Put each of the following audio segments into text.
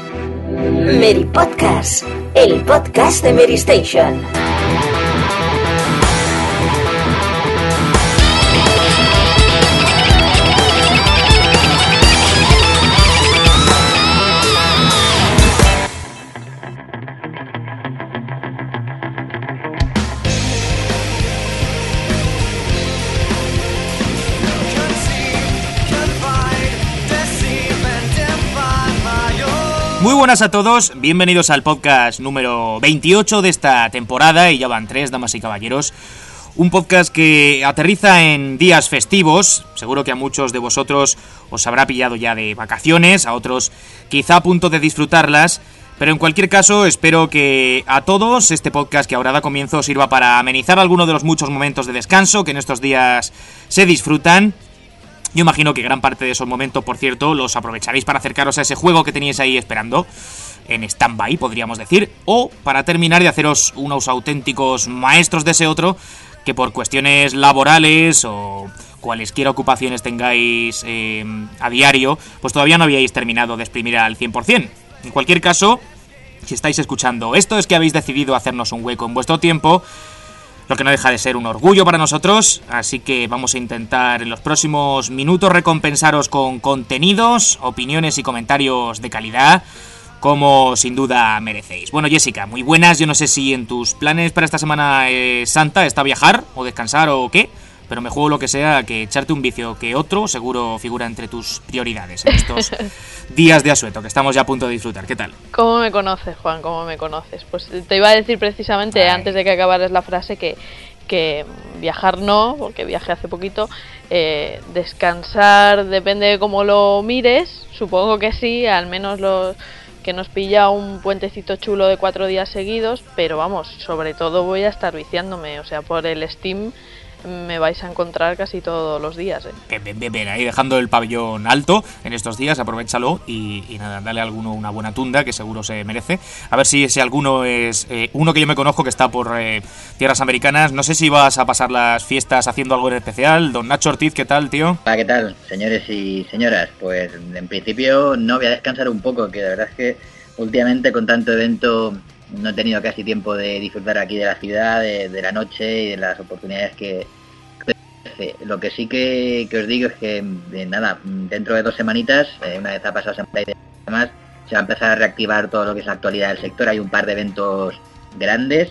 Mary Podcast, el podcast de Mary Station. Muy buenas a todos, bienvenidos al podcast número 28 de esta temporada, y ya van 3, damas y caballeros. Un podcast que aterriza en días festivos, seguro que a muchos de vosotros os habrá pillado ya de vacaciones, a otros quizá a punto de disfrutarlas, pero en cualquier caso espero que a todos este podcast que ahora da comienzo sirva para amenizar alguno de los muchos momentos de descanso que en estos días se disfrutan. Yo imagino que gran parte de esos momentos, por cierto, los aprovecharéis para acercaros a ese juego que teníais ahí esperando, en stand-by, podríamos decir, o para terminar de haceros unos auténticos maestros de ese otro, que por cuestiones laborales o cualesquiera ocupaciones tengáis a diario, pues todavía no habíais terminado de exprimir al 100%. En cualquier caso, si estáis escuchando esto, es que habéis decidido hacernos un hueco en vuestro tiempo, lo que no deja de ser un orgullo para nosotros, así que vamos a intentar en los próximos minutos recompensaros con contenidos, opiniones y comentarios de calidad, como sin duda merecéis. Bueno, Jessica, muy buenas. Yo no sé si en tus planes para esta Semana Santa está viajar o descansar o qué, pero me juego lo que sea, que echarte un vicio que otro seguro figura entre tus prioridades en estos días de asueto que estamos ya a punto de disfrutar. ¿Qué tal? ¿Cómo me conoces, Juan? ¿Cómo me conoces? Pues te iba a decir precisamente antes de que acabaras la frase que viajar no, porque viajé hace poquito. Descansar depende de cómo lo mires, supongo que sí, al menos los que nos pilla un puentecito chulo de 4 días seguidos, pero vamos, sobre todo voy a estar viciándome, o sea, por el Steam me vais a encontrar casi todos los días, Bien, ahí dejando el pabellón alto en estos días, aprovechalo y nada, dale a alguno una buena tunda que seguro se merece. A ver si alguno es uno que yo me conozco que está por tierras americanas. No sé si vas a pasar las fiestas haciendo algo en especial. Don Nacho Ortiz, ¿qué tal, tío? Hola, ¿qué tal, señores y señoras? Pues en principio no voy a descansar un poco, que la verdad es que últimamente con tanto evento no he tenido casi tiempo de disfrutar aquí de la ciudad, de la noche y de las oportunidades que ofrece. Lo que sí que os digo es que, nada, dentro de 2 semanitas, una vez ha pasado Semana y demás, se va a empezar a reactivar todo lo que es la actualidad del sector. Hay un par de eventos grandes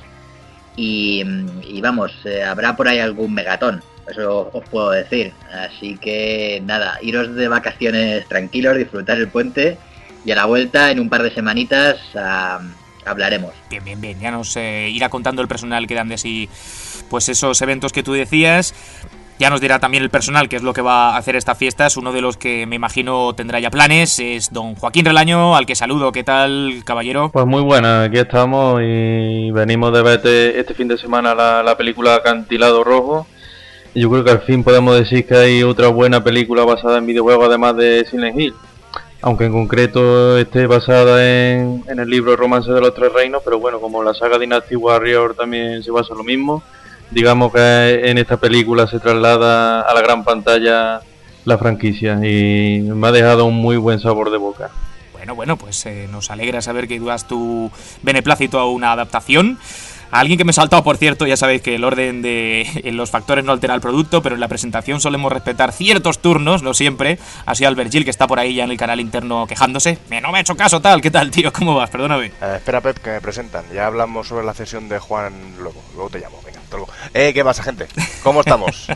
y vamos, habrá por ahí algún megatón, eso os puedo decir. Así que nada, iros de vacaciones tranquilos, disfrutar el puente y a la vuelta en un par de semanitas hablaremos. Bien, ya nos irá contando el personal que dan de sí pues esos eventos que tú decías. Ya nos dirá también el personal qué es lo que va a hacer esta fiesta. Es uno de los que me imagino tendrá ya planes, es don Joaquín Relaño, al que saludo. ¿Qué tal, caballero? Pues muy buena, aquí estamos y venimos de ver este fin de semana la película Acantilado Rojo. Y yo creo que al fin podemos decir que hay otra buena película basada en videojuegos además de Silent Hill. Aunque en concreto esté basada en el libro Romance de los Tres Reinos, pero bueno, como la saga Dynasty Warrior también se basa en lo mismo, digamos que en esta película se traslada a la gran pantalla la franquicia y me ha dejado un muy buen sabor de boca. Bueno, pues nos alegra saber que das tu beneplácito a una adaptación. A alguien que me he saltado, por cierto, ya sabéis que el orden de los factores no altera el producto, pero en la presentación solemos respetar ciertos turnos, no siempre. Así Albert Gil, que está por ahí ya en el canal interno quejándose. No me ha hecho caso, tal. ¿Qué tal, tío? ¿Cómo vas? Perdóname. Espera, Pep, que me presentan. Ya hablamos sobre la cesión de Juan luego te llamo. Venga, hasta luego. ¿Qué pasa, gente? ¿Cómo estamos?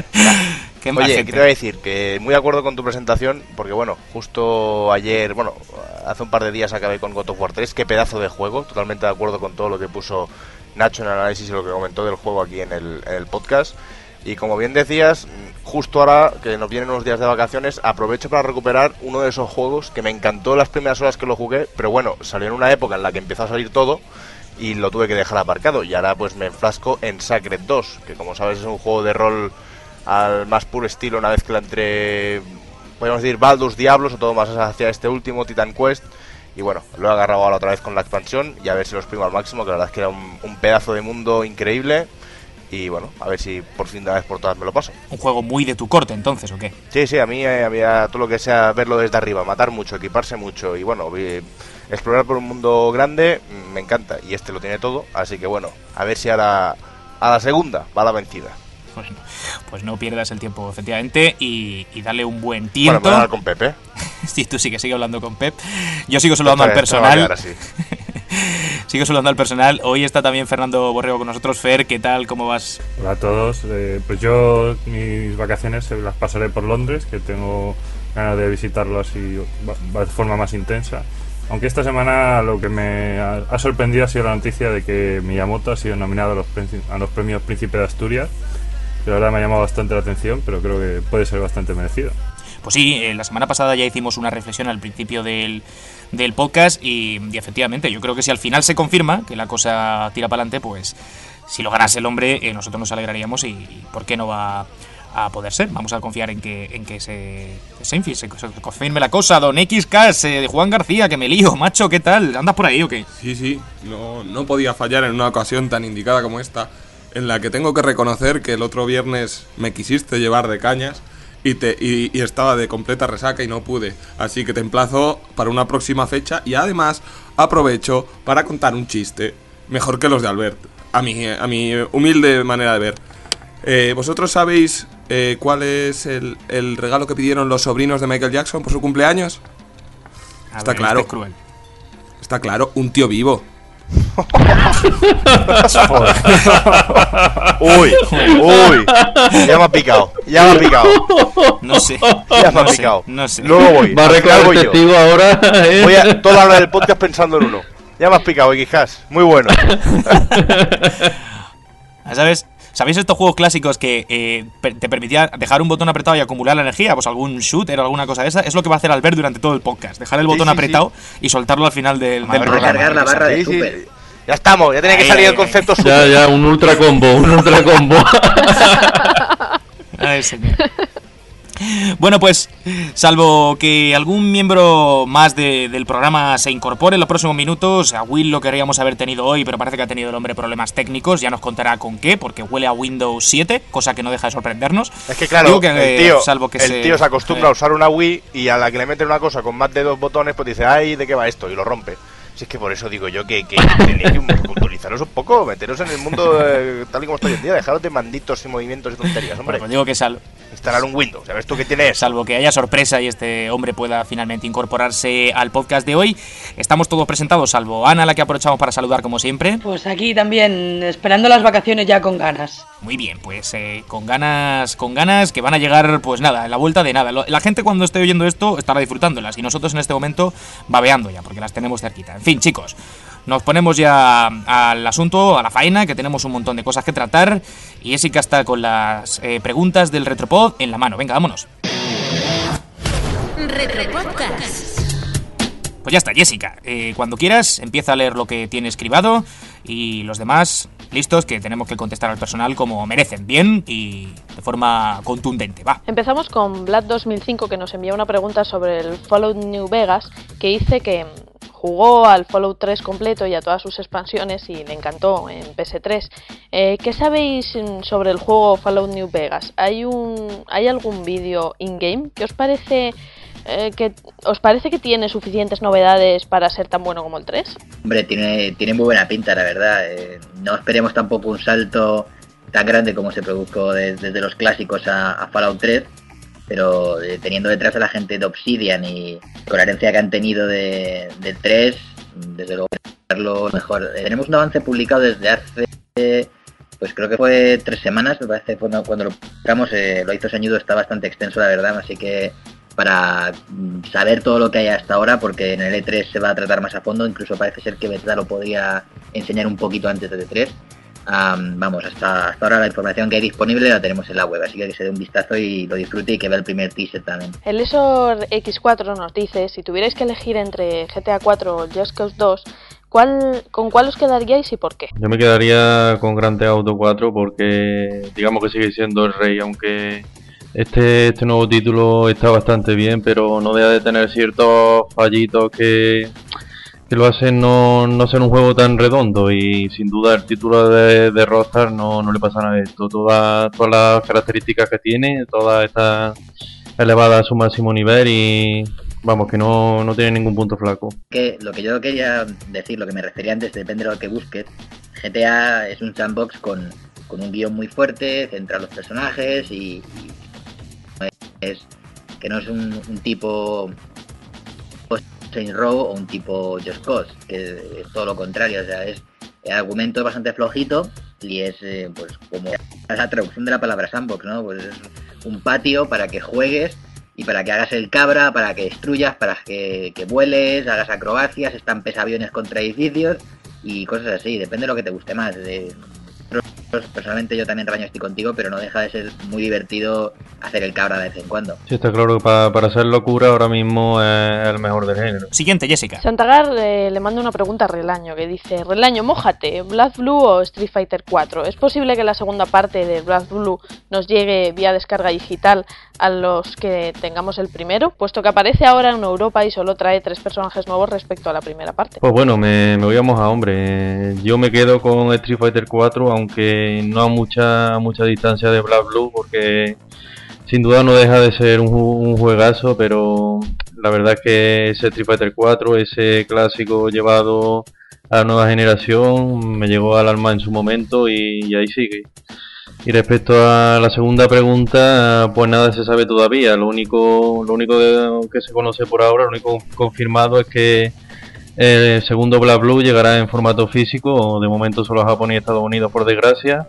Oye, ¿qué te voy a decir? Que muy de acuerdo con tu presentación, porque bueno, justo ayer, hace un par de días acabé con God of War 3. Qué pedazo de juego. Totalmente de acuerdo con todo lo que puso Nacho en el análisis y lo que comentó del juego aquí en el podcast. Y como bien decías, justo ahora que nos vienen unos días de vacaciones, aprovecho para recuperar uno de esos juegos que me encantó las primeras horas que lo jugué, pero bueno, salió en una época en la que empezó a salir todo y lo tuve que dejar aparcado. Y ahora pues me enfrasco en Sacred 2, que como sabes es un juego de rol al más puro estilo, una mezcla entre, podemos decir, Baldur's Diablos o todo más hacia este último, Titan Quest. Y bueno, lo he agarrado ahora otra vez con la expansión y a ver si lo exprimo al máximo, que la verdad es que era un pedazo de mundo increíble. Y bueno, a ver si por fin de una vez por todas me lo paso. Un juego muy de tu corte entonces, ¿o qué? Sí, a mí había todo lo que sea verlo desde arriba, matar mucho, equiparse mucho y bueno, explorar por un mundo grande, me encanta, y este lo tiene todo, así que bueno, a ver si ahora a la segunda va la vencida. Bueno, pues no pierdas el tiempo, efectivamente, y dale un buen tiento. Bueno, voy a hablar con Pepe. Sí, tú sí que sigue hablando con Pep. Yo sigo saludando al personal. Sigo saludando al personal. Hoy está también Fernando Borrego con nosotros. Fer, ¿qué tal? ¿Cómo vas? Hola a todos. Pues yo mis vacaciones las pasaré por Londres, que tengo ganas de visitarlo así de forma más intensa. Aunque esta semana lo que me ha sorprendido ha sido la noticia de que Miyamoto ha sido nominado a los premios Príncipe de Asturias. Que la verdad me ha llamado bastante la atención, pero creo que puede ser bastante merecido. Pues sí, la semana pasada ya hicimos una reflexión al principio del podcast y efectivamente, yo creo que si al final se confirma que la cosa tira para adelante, pues si lo ganase el hombre, nosotros nos alegraríamos y ¿por qué no va a poder ser? Vamos a confiar en que se confirme la cosa. Don XK, de Juan García, que me lío, macho, ¿qué tal? ¿Andas por ahí o qué? Sí, no podía fallar en una ocasión tan indicada como esta, en la que tengo que reconocer que el otro viernes me quisiste llevar de cañas y estaba de completa resaca y no pude. Así que te emplazo para una próxima fecha y además aprovecho para contar un chiste, mejor que los de Albert, a mi humilde manera de ver. ¿Vosotros sabéis cuál es el regalo que pidieron los sobrinos de Michael Jackson por su cumpleaños? Está claro. Es cruel. Está claro, un tío vivo. Uy, ya me ha picado. No sé. Ya me ha picado. No sé. Luego voy. Va a reclamar el testigo ahora. Voy a toda hora del podcast pensando en uno. Ya me has picado, Xcast. Muy bueno. ¿Sabéis estos juegos clásicos que te permitían dejar un botón apretado y acumular la energía? Pues algún shooter o alguna cosa de esa. Es lo que va a hacer Albert durante todo el podcast. Dejar el botón apretado y soltarlo al final del programa. Cargar la barra de super. Ya estamos, ya tiene que salir el concepto super. Ya, un ultra combo. Ay, señor. Bueno, pues, salvo que algún miembro más del programa se incorpore en los próximos minutos, a Will lo queríamos haber tenido hoy, pero parece que ha tenido el hombre problemas técnicos, ya nos contará con qué, porque huele a Windows 7, cosa que no deja de sorprendernos. Es que claro, el tío se acostumbra a usar una Wii y a la que le meten una cosa con más de 2 botones, pues dice, ay, ¿de qué va esto? Y lo rompe. Si es que por eso digo yo que tenéis que culturizaros un poco, meteros en el mundo tal y como está hoy en día, dejaros de manditos y movimientos y tonterías, hombre. Pues digo que instalar un Windows, ¿sabes tú qué tienes? Salvo que haya sorpresa y este hombre pueda finalmente incorporarse al podcast de hoy, estamos todos presentados, salvo Ana, la que aprovechamos para saludar como siempre. Pues aquí también, esperando las vacaciones ya con ganas. Muy bien, pues con ganas que van a llegar, pues nada, en la vuelta de nada. La gente cuando esté oyendo esto estará disfrutándolas y nosotros en este momento babeando ya, porque las tenemos cerquita. En fin, chicos, nos ponemos ya al asunto, a la faena, que tenemos un montón de cosas que tratar. Y Jessica está con las preguntas del Retropod en la mano. Venga, vámonos. Retropodcast. Pues ya está, Jessica. Cuando quieras, empieza a leer lo que tiene escribado. Y los demás, listos, que tenemos que contestar al personal como merecen, bien y de forma contundente. Va. Empezamos con Vlad 2005, que nos envía una pregunta sobre el Fallout New Vegas, que dice que jugó al Fallout 3 completo y a todas sus expansiones y le encantó en PS3. ¿Qué sabéis sobre el juego Fallout New Vegas? ¿Hay algún vídeo in-game? ¿Qué os parece que tiene suficientes novedades para ser tan bueno como el 3? Hombre, tiene muy buena pinta, la verdad. No esperemos tampoco un salto tan grande como se produjo desde los clásicos a Fallout 3, pero teniendo detrás a la gente de Obsidian y con la herencia que han tenido del 3, desde luego lo mejor. Tenemos un avance publicado desde hace, pues creo que fue 3 semanas, me parece, cuando lo publicamos. Lo hizo Sañudo, está bastante extenso, la verdad, así que para saber todo lo que hay hasta ahora, porque en el E3 se va a tratar más a fondo, incluso parece ser que Bethesda lo podría enseñar un poquito antes del E3. Vamos, hasta ahora la información que hay disponible la tenemos en la web, así que se dé un vistazo y lo disfrute y que vea el primer teaser también. El Lesor X4 nos dice, si tuvierais que elegir entre GTA 4 o Just Cause 2, ¿con cuál os quedaríais y por qué? Yo me quedaría con Grand Theft Auto 4 porque digamos que sigue siendo el rey, aunque este nuevo título está bastante bien, pero no deja de tener ciertos fallitos que lo hacen no ser un juego tan redondo, y sin duda el título de Rockstar no le pasa nada a esto. Todas las características que tiene, todas están elevadas a su máximo nivel y vamos, que no tiene ningún punto flaco. Que lo que yo quería decir, lo que me refería antes, depende de lo que busques. GTA es un sandbox con un guión muy fuerte, centra los personajes y es que no es un tipo Saints Row o un tipo Just Cause, que es todo lo contrario. O sea, el argumento es bastante flojito y es pues como la traducción de la palabra sandbox, ¿no? Pues es un patio para que juegues y para que hagas el cabra, para que destruyas, para que vueles, hagas acrobacias, estampes aviones contra edificios y cosas así. Depende de lo que te guste más. Personalmente yo también, Raño, estoy contigo, pero no deja de ser muy divertido hacer el cabra de vez en cuando. Sí, está claro que para hacer locura ahora mismo es el mejor del género. Siguiente, Jessica. Santagar le manda una pregunta a Relaño, que dice: Relaño, mójate, ¿BlazBlue o Street Fighter 4? ¿Es posible que la segunda parte de BlazBlue nos llegue vía descarga digital a los que tengamos el primero? Puesto que aparece ahora en Europa y solo trae 3 personajes nuevos respecto a la primera parte. Pues bueno, me voy a mojar, hombre. Yo me quedo con Street Fighter 4, aunque no a mucha distancia de BlazBlue, porque sin duda no deja de ser un juegazo, pero la verdad es que ese Street Fighter 4, ese clásico llevado a la nueva generación, me llegó al alma en su momento y ahí sigue. Y respecto a la segunda pregunta, pues nada se sabe todavía. Lo único que se conoce por ahora, lo único confirmado es que el segundo BlazBlue llegará en formato físico, de momento solo a Japón y Estados Unidos, por desgracia.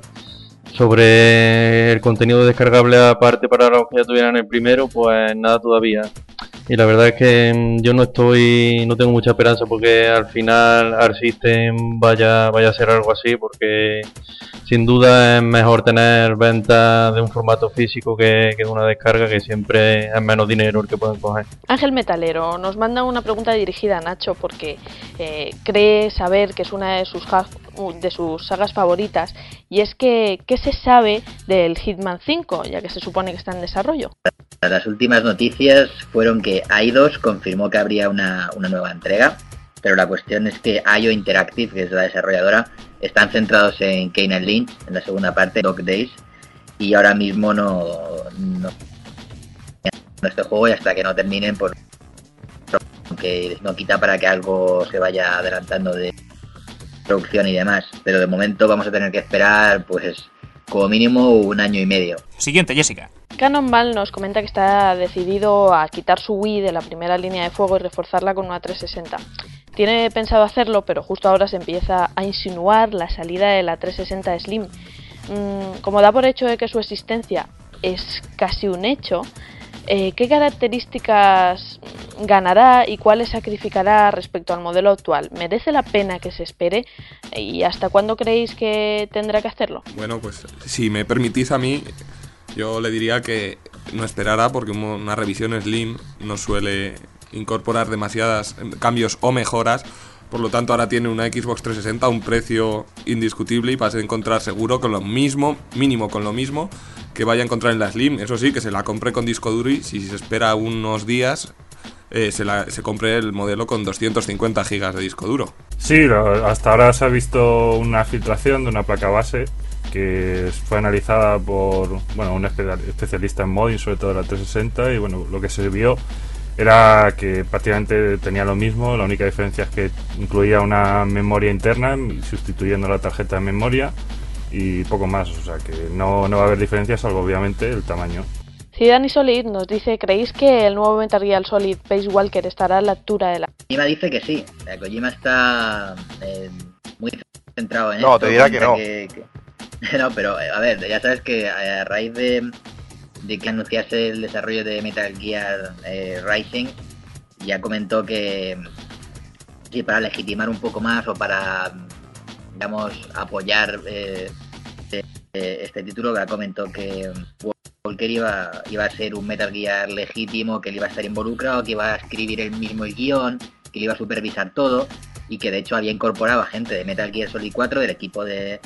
Sobre el contenido descargable aparte para los que ya tuvieran el primero, pues nada todavía. Y la verdad es que yo no tengo mucha esperanza porque al final Arc System vaya a ser algo así, porque sin duda es mejor tener ventas de un formato físico que de una descarga, que siempre es menos dinero el que pueden coger. Ángel Metalero nos manda una pregunta dirigida a Nacho porque cree saber que es una de sus sagas favoritas, y es que ¿qué se sabe del Hitman 5, ya que se supone que está en desarrollo? Las últimas noticias fueron que Eidos confirmó que habría una nueva entrega, pero la cuestión es que IO Interactive, que es la desarrolladora, están centrados en Kane and Lynch, en la segunda parte, Dog Days, y ahora mismo no este juego, y hasta que no terminen, pues que no quita para que algo se vaya adelantando de producción y demás, pero de momento vamos a tener que esperar pues como mínimo 1 año y medio. Siguiente, Jessica. Cannonball nos comenta que está decidido a quitar su Wii de la primera línea de fuego y reforzarla con una 360. Tiene pensado hacerlo, pero justo ahora se empieza a insinuar la salida de la 360 Slim. Como da por hecho de que su existencia es casi un hecho, ¿qué características ganará y cuáles sacrificará respecto al modelo actual? ¿Merece la pena que se espere? ¿Y hasta cuándo creéis que tendrá que hacerlo? Bueno, pues si me permitís a mí, yo le diría que no esperara, porque una revisión Slim no suele incorporar demasiados cambios o mejoras. Por lo tanto, ahora tiene una Xbox 360 a un precio indiscutible y vas a encontrar seguro con lo mismo, mínimo con lo mismo que vaya a encontrar en la Slim. Eso sí, que se la compre con disco duro, y si se espera unos días se compre el modelo con 250 gigas de disco duro. Sí, hasta ahora se ha visto una filtración de una placa base que fue analizada por un especialista en modding, sobre todo de la 360, y bueno, lo que se vio era que prácticamente tenía lo mismo. La única diferencia es que incluía una memoria interna sustituyendo la tarjeta de memoria y poco más, o sea que no va a haber diferencias, salvo obviamente el tamaño. Zidane y Solid nos dice: ¿creéis que el nuevo Metal Gear Solid Peace Walker estará a la altura de la...? Kojima dice que sí. Kojima está muy centrado en esto. No, te dirá que no. No, pero a ver, ya sabes que a raíz de que anunciase el desarrollo de Metal Gear Rising, ya comentó que sí, para legitimar un poco más o para, digamos, apoyar este título, ya comentó que Walker iba a ser un Metal Gear legítimo, que él iba a estar involucrado, que iba a escribir él mismo el guión, que le iba a supervisar todo, y que de hecho había incorporado a gente de Metal Gear Solid 4, del equipo del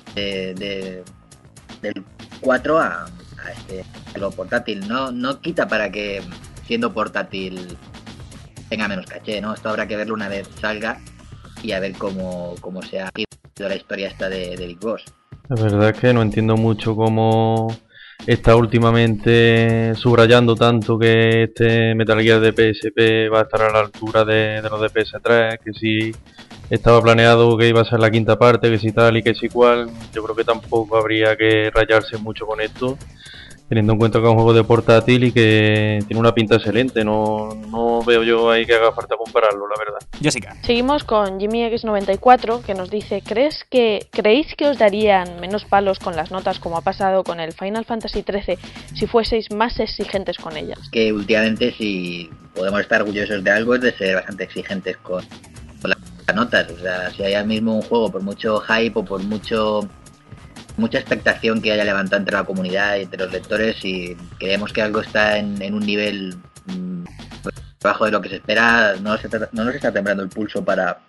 4 a lo portátil. No quita para que siendo portátil tenga menos caché, ¿no? Esto habrá que verlo una vez salga y a ver cómo se ha ido la historia esta de Big Boss. La verdad es que no entiendo mucho cómo está últimamente subrayando tanto que este Metal Gear de PSP va a estar a la altura de los de PS3, que si estaba planeado que iba a ser la quinta parte, que si tal y que si cual. Yo creo que tampoco habría que rayarse mucho con esto, teniendo en cuenta que es un juego de portátil y que tiene una pinta excelente. No veo yo ahí que haga falta compararlo, la verdad. Jessica. Seguimos con Jimmy X94, que nos dice: ¿Creéis que os darían menos palos con las notas, como ha pasado con el Final Fantasy XIII, si fueseis más exigentes con ellas? Que últimamente, si podemos estar orgullosos de algo, es de ser bastante exigentes con las notas. O sea, si hay ahora mismo un juego, por mucho hype o por mucha expectación que haya levantado entre la comunidad y entre los lectores, y creemos que algo está en un nivel bajo de lo que se espera, no nos está temblando el pulso para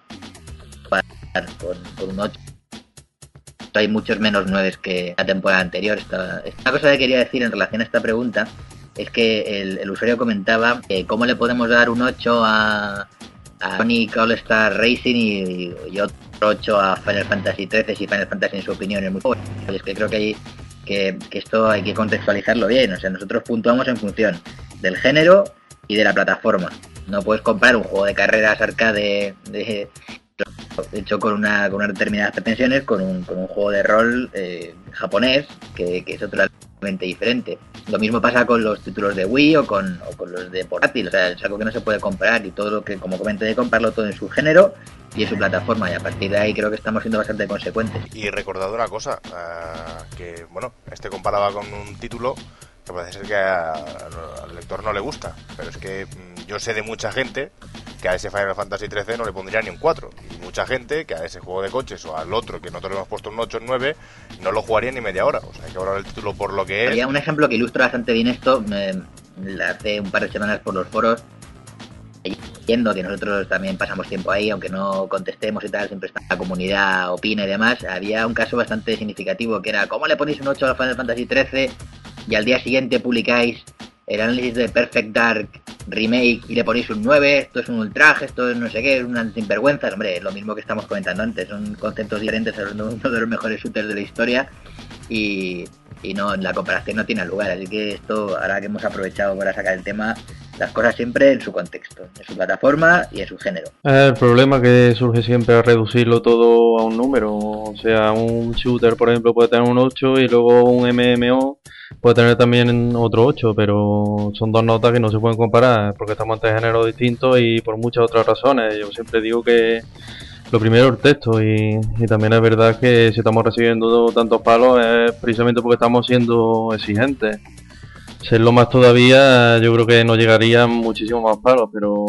con un 8. Hay muchos menos 9 que la temporada anterior. Una cosa que quería decir en relación a esta pregunta es que el usuario comentaba cómo le podemos dar un 8 a Sonic All Star Racing y otro 8 a Final Fantasy XIII, si Final Fantasy en su opinión es muy pobre. Es que creo que esto hay que contextualizarlo bien. O sea, nosotros puntuamos en función del género y de la plataforma. No puedes comparar un juego de carreras arcade hecho con unas determinadas pretensiones con un juego de rol japonés que es totalmente diferente. Lo mismo pasa con los títulos de Wii o con los de portátil. O sea, es algo que no se puede comparar, y todo lo que, como comenté, de compararlo todo en su género y en su plataforma, y a partir de ahí creo que estamos siendo bastante consecuentes. Y recordad una cosa, que bueno, comparaba con un título que parece ser que al lector no le gusta, pero es que yo sé de mucha gente que a ese Final Fantasy XIII no le pondría ni un 4, y mucha gente que a ese juego de coches o al otro que nosotros le hemos puesto un 8 o un 9 no lo jugaría ni media hora. O sea, hay que valorar el título por lo que es. Había un ejemplo que ilustra bastante bien esto hace un par de semanas por los foros, viendo que nosotros también pasamos tiempo ahí, aunque no contestemos y tal, siempre está la comunidad, opina y demás. Había un caso bastante significativo que era: ¿cómo le ponéis un 8 a Final Fantasy XIII y al día siguiente publicáis el análisis de Perfect Dark Remake y le ponéis un 9? Esto es un ultraje, esto es no sé qué, es una sinvergüenza. Hombre, lo mismo que estamos comentando antes, son conceptos diferentes, hablando de uno de los mejores shooters de la historia, y no, la comparación no tiene lugar. Así que esto, ahora que hemos aprovechado para sacar el tema, las cosas siempre en su contexto, en su plataforma y en su género. El problema que surge siempre es reducirlo todo a un número. O sea, un shooter, por ejemplo, puede tener un 8 y luego un MMO puede tener también otro 8, pero son dos notas que no se pueden comparar porque estamos ante géneros distintos y por muchas otras razones. Yo siempre digo que lo primero es el texto, y también es verdad que si estamos recibiendo tantos palos es precisamente porque estamos siendo exigentes. Serlo más todavía, yo creo que nos llegarían muchísimos más palos, pero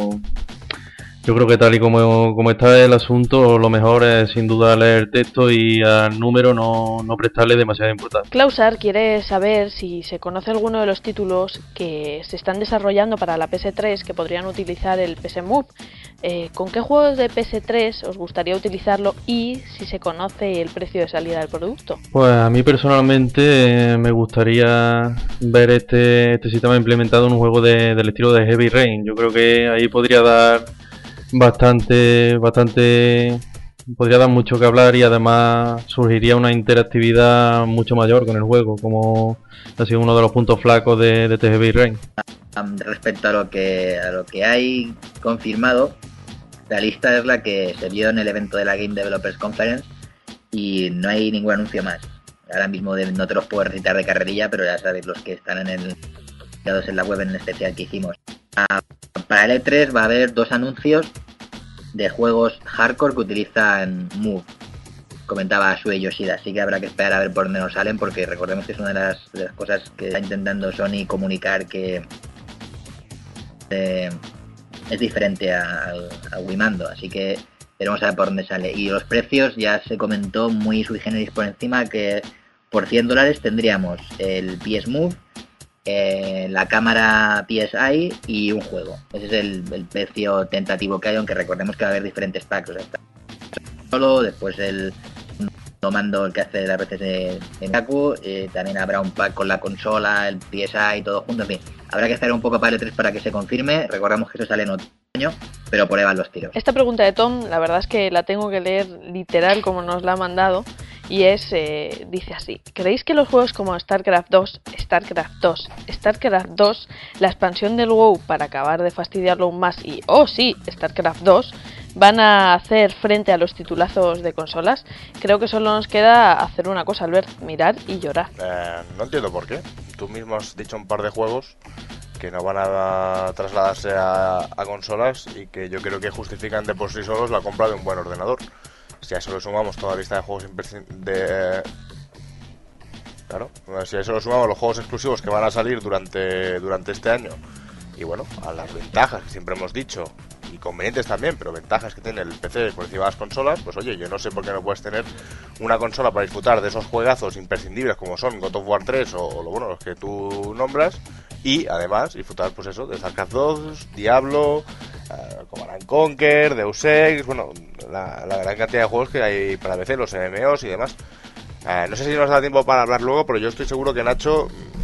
yo creo que tal y como está el asunto, lo mejor es sin duda leer el texto y al número no prestarle demasiada importancia. Klausar quiere saber si se conoce alguno de los títulos que se están desarrollando para la PS3 que podrían utilizar el PS Move. ¿Con qué juegos de PS3 os gustaría utilizarlo y si se conoce el precio de salida del producto? Pues a mí personalmente me gustaría ver este sistema implementado en un juego del estilo de Heavy Rain. Yo creo que ahí podría dar bastante, podría dar mucho que hablar, y además surgiría una interactividad mucho mayor con el juego, como ha sido uno de los puntos flacos de este Heavy Rain. Respecto a lo que hay confirmado, la lista es la que se vio en el evento de la Game Developers Conference y no hay ningún anuncio más. Ahora mismo no te los puedo recitar de carrerilla, pero ya sabéis los que están en la web en especial que hicimos. Para el E3 va a haber 2 anuncios de juegos hardcore que utilizan Move, comentaba Shuei Yoshida, así que habrá que esperar a ver por dónde nos salen, porque recordemos que es una de las cosas que está intentando Sony comunicar, que es diferente al Wiimando, así que veremos a ver por dónde sale. Y los precios ya se comentó muy sui generis por encima, que por $100 tendríamos el PS Move, la cámara PSI y un juego. Ese es el precio tentativo que hay, aunque recordemos que va a haber diferentes packs. O sea, solo después el mando, el que hace las veces de Kaku, también habrá un pack con la consola, el PSI y todo junto. En fin, habrá que esperar un poco para el E3 para que se confirme. Recordamos que eso sale en otoño, pero por ahí van los tiros. Esta pregunta de Tom, la verdad es que la tengo que leer literal como nos la ha mandado, y dice así: ¿creéis que los juegos como StarCraft 2, StarCraft 2, la expansión del WoW para acabar de fastidiarlo aún más y, StarCraft 2, van a hacer frente a los titulazos de consolas? Creo que solo nos queda hacer una cosa, Albert: mirar y llorar. No entiendo por qué. Tú mismo has dicho un par de juegos que no van a trasladarse a consolas y que yo creo que justifican de por sí solos la compra de un buen ordenador. Si a eso le sumamos toda la lista de juegos claro, si a eso le sumamos los juegos exclusivos que van a salir durante este año, y bueno, a las ventajas que siempre hemos dicho, inconvenientes también, pero ventajas que tiene el PC por encima de las consolas, pues oye, yo no sé por qué no puedes tener una consola para disfrutar de esos juegazos imprescindibles como son God of War 3 o los que tú nombras, y además disfrutar, pues eso, de StarCraft 2, Diablo, Command & Conquer, Deus Ex, bueno, la gran cantidad de juegos que hay para PC, los MMOs y demás. No sé si nos da tiempo para hablar luego, pero yo estoy seguro que Nacho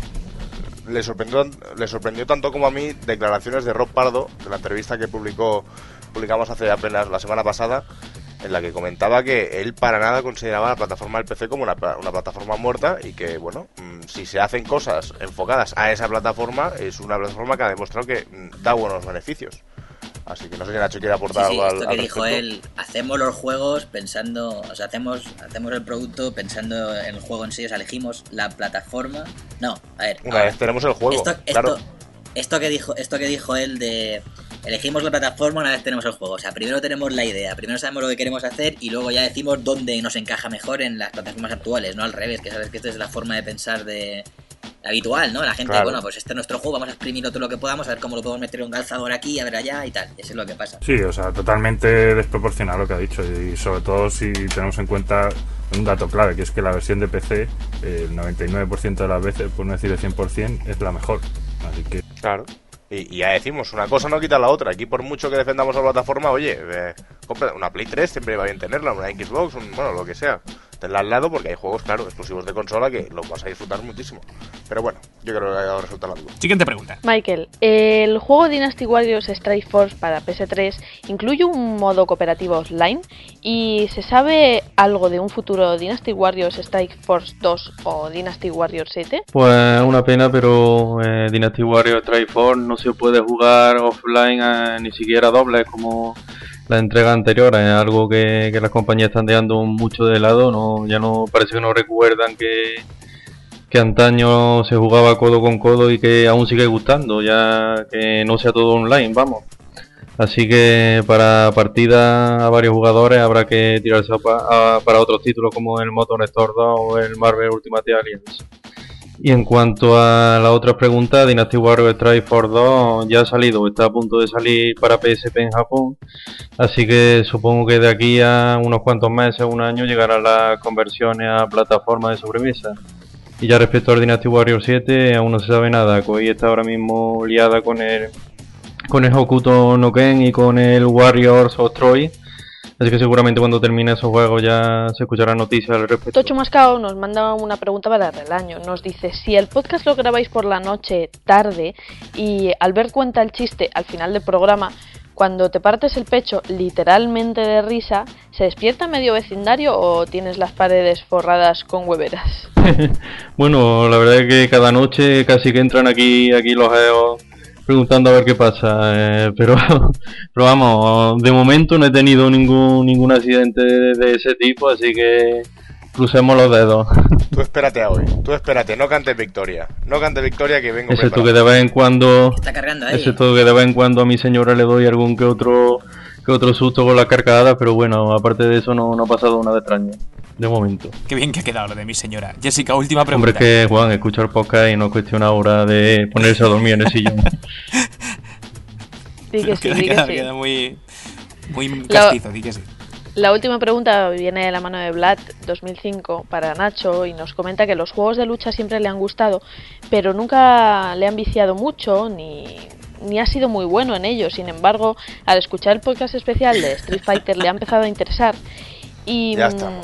le sorprendió tanto como a mí declaraciones de Rob Pardo, de la entrevista que publicamos hace apenas la semana pasada, en la que comentaba que él para nada consideraba la plataforma del PC como una plataforma muerta, y que, bueno, si se hacen cosas enfocadas a esa plataforma, es una plataforma que ha demostrado que da buenos beneficios. Así que no sé si Nacho quiere aportar algo esto que dijo él: hacemos los juegos pensando, o sea, hacemos el producto pensando en el juego en sí, o sea, elegimos la plataforma. No, a ver, una vez tenemos el juego, claro. Esto que dijo él de elegimos la plataforma una vez tenemos el juego, o sea, primero tenemos la idea, primero sabemos lo que queremos hacer y luego ya decimos dónde nos encaja mejor en las plataformas actuales, no al revés, que sabes que esta es la forma de pensar habitual, ¿no? La gente, claro, bueno, pues este es nuestro juego, vamos a exprimirlo todo lo que podamos, a ver cómo lo podemos meter en un calzador aquí, a ver allá y tal. Eso es lo que pasa. Sí, o sea, totalmente desproporcionado lo que ha dicho, y sobre todo si tenemos en cuenta un dato clave, que es que la versión de PC, el 99% de las veces, por no decir el 100%, es la mejor. Así que... Claro. Y ya decimos, una cosa no quita la otra. Aquí, por mucho que defendamos la plataforma, oye, compra una Play 3, siempre va bien tenerla, una Xbox, bueno, lo que sea. Tenla al lado, porque hay juegos, claro, exclusivos de consola que los vas a disfrutar muchísimo. Pero bueno, yo creo que ha resultado la duda. Siguiente pregunta. Michael, el juego Dynasty Warriors Strike Force para PS3 incluye un modo cooperativo online, y ¿se sabe algo de un futuro Dynasty Warriors Strike Force 2 o Dynasty Warriors 7? Pues una pena, pero Dynasty Warriors Strike Force no se puede jugar offline ni siquiera doble como la entrega anterior. Es algo que las compañías están dejando mucho de lado. Ya no parece que no recuerdan que antaño se jugaba codo con codo y que aún sigue gustando, ya que no sea todo online, vamos. Así que para partidas a varios jugadores habrá que tirarse para otros títulos como el MotorStorm 2 o el Marvel Ultimate Alliance. Y en cuanto a la otra pregunta, Dynasty Warriors Strike Force 2 ya ha salido, está a punto de salir para PSP en Japón, así que supongo que de aquí a unos cuantos meses, un año, llegarán las conversiones a plataformas de sobremesa. Y ya respecto al Dynasty Warriors 7, aún no se sabe nada. Koei está ahora mismo liada con el Hokuto no Ken y con el Warriors of Troy, así que seguramente cuando termine esos juegos ya se escucharán noticias al respecto. Tocho Mascao nos manda una pregunta para el año. Nos dice: si el podcast lo grabáis por la noche tarde y Albert cuenta el chiste al final del programa, cuando te partes el pecho literalmente de risa, ¿se despierta medio vecindario o tienes las paredes forradas con hueveras? Bueno, la verdad es que cada noche casi que entran aquí los geos preguntando a ver qué pasa, pero vamos, de momento no he tenido ningún accidente de ese tipo, así que crucemos los dedos. Tú espérate a hoy, no cantes victoria, que vengo excepto que de vez en cuando, está cargando ahí. Excepto que de vez en cuando a mi señora le doy algún que otro susto con las carcajadas, pero bueno, aparte de eso no ha pasado nada extraño, de momento. Qué bien que ha quedado lo de mi señora. Jessica, última pregunta. Hombre, es que Juan, escuchar podcast y no cuestiona ahora de ponerse a dormir en el sillón. Queda muy castizo, di que sí. La última pregunta viene de la mano de Vlad 2005 para Nacho, y nos comenta que los juegos de lucha siempre le han gustado, pero nunca le han viciado mucho ni ha sido muy bueno en ellos. Sin embargo, al escuchar el podcast especial de Street Fighter le ha empezado a interesar. Y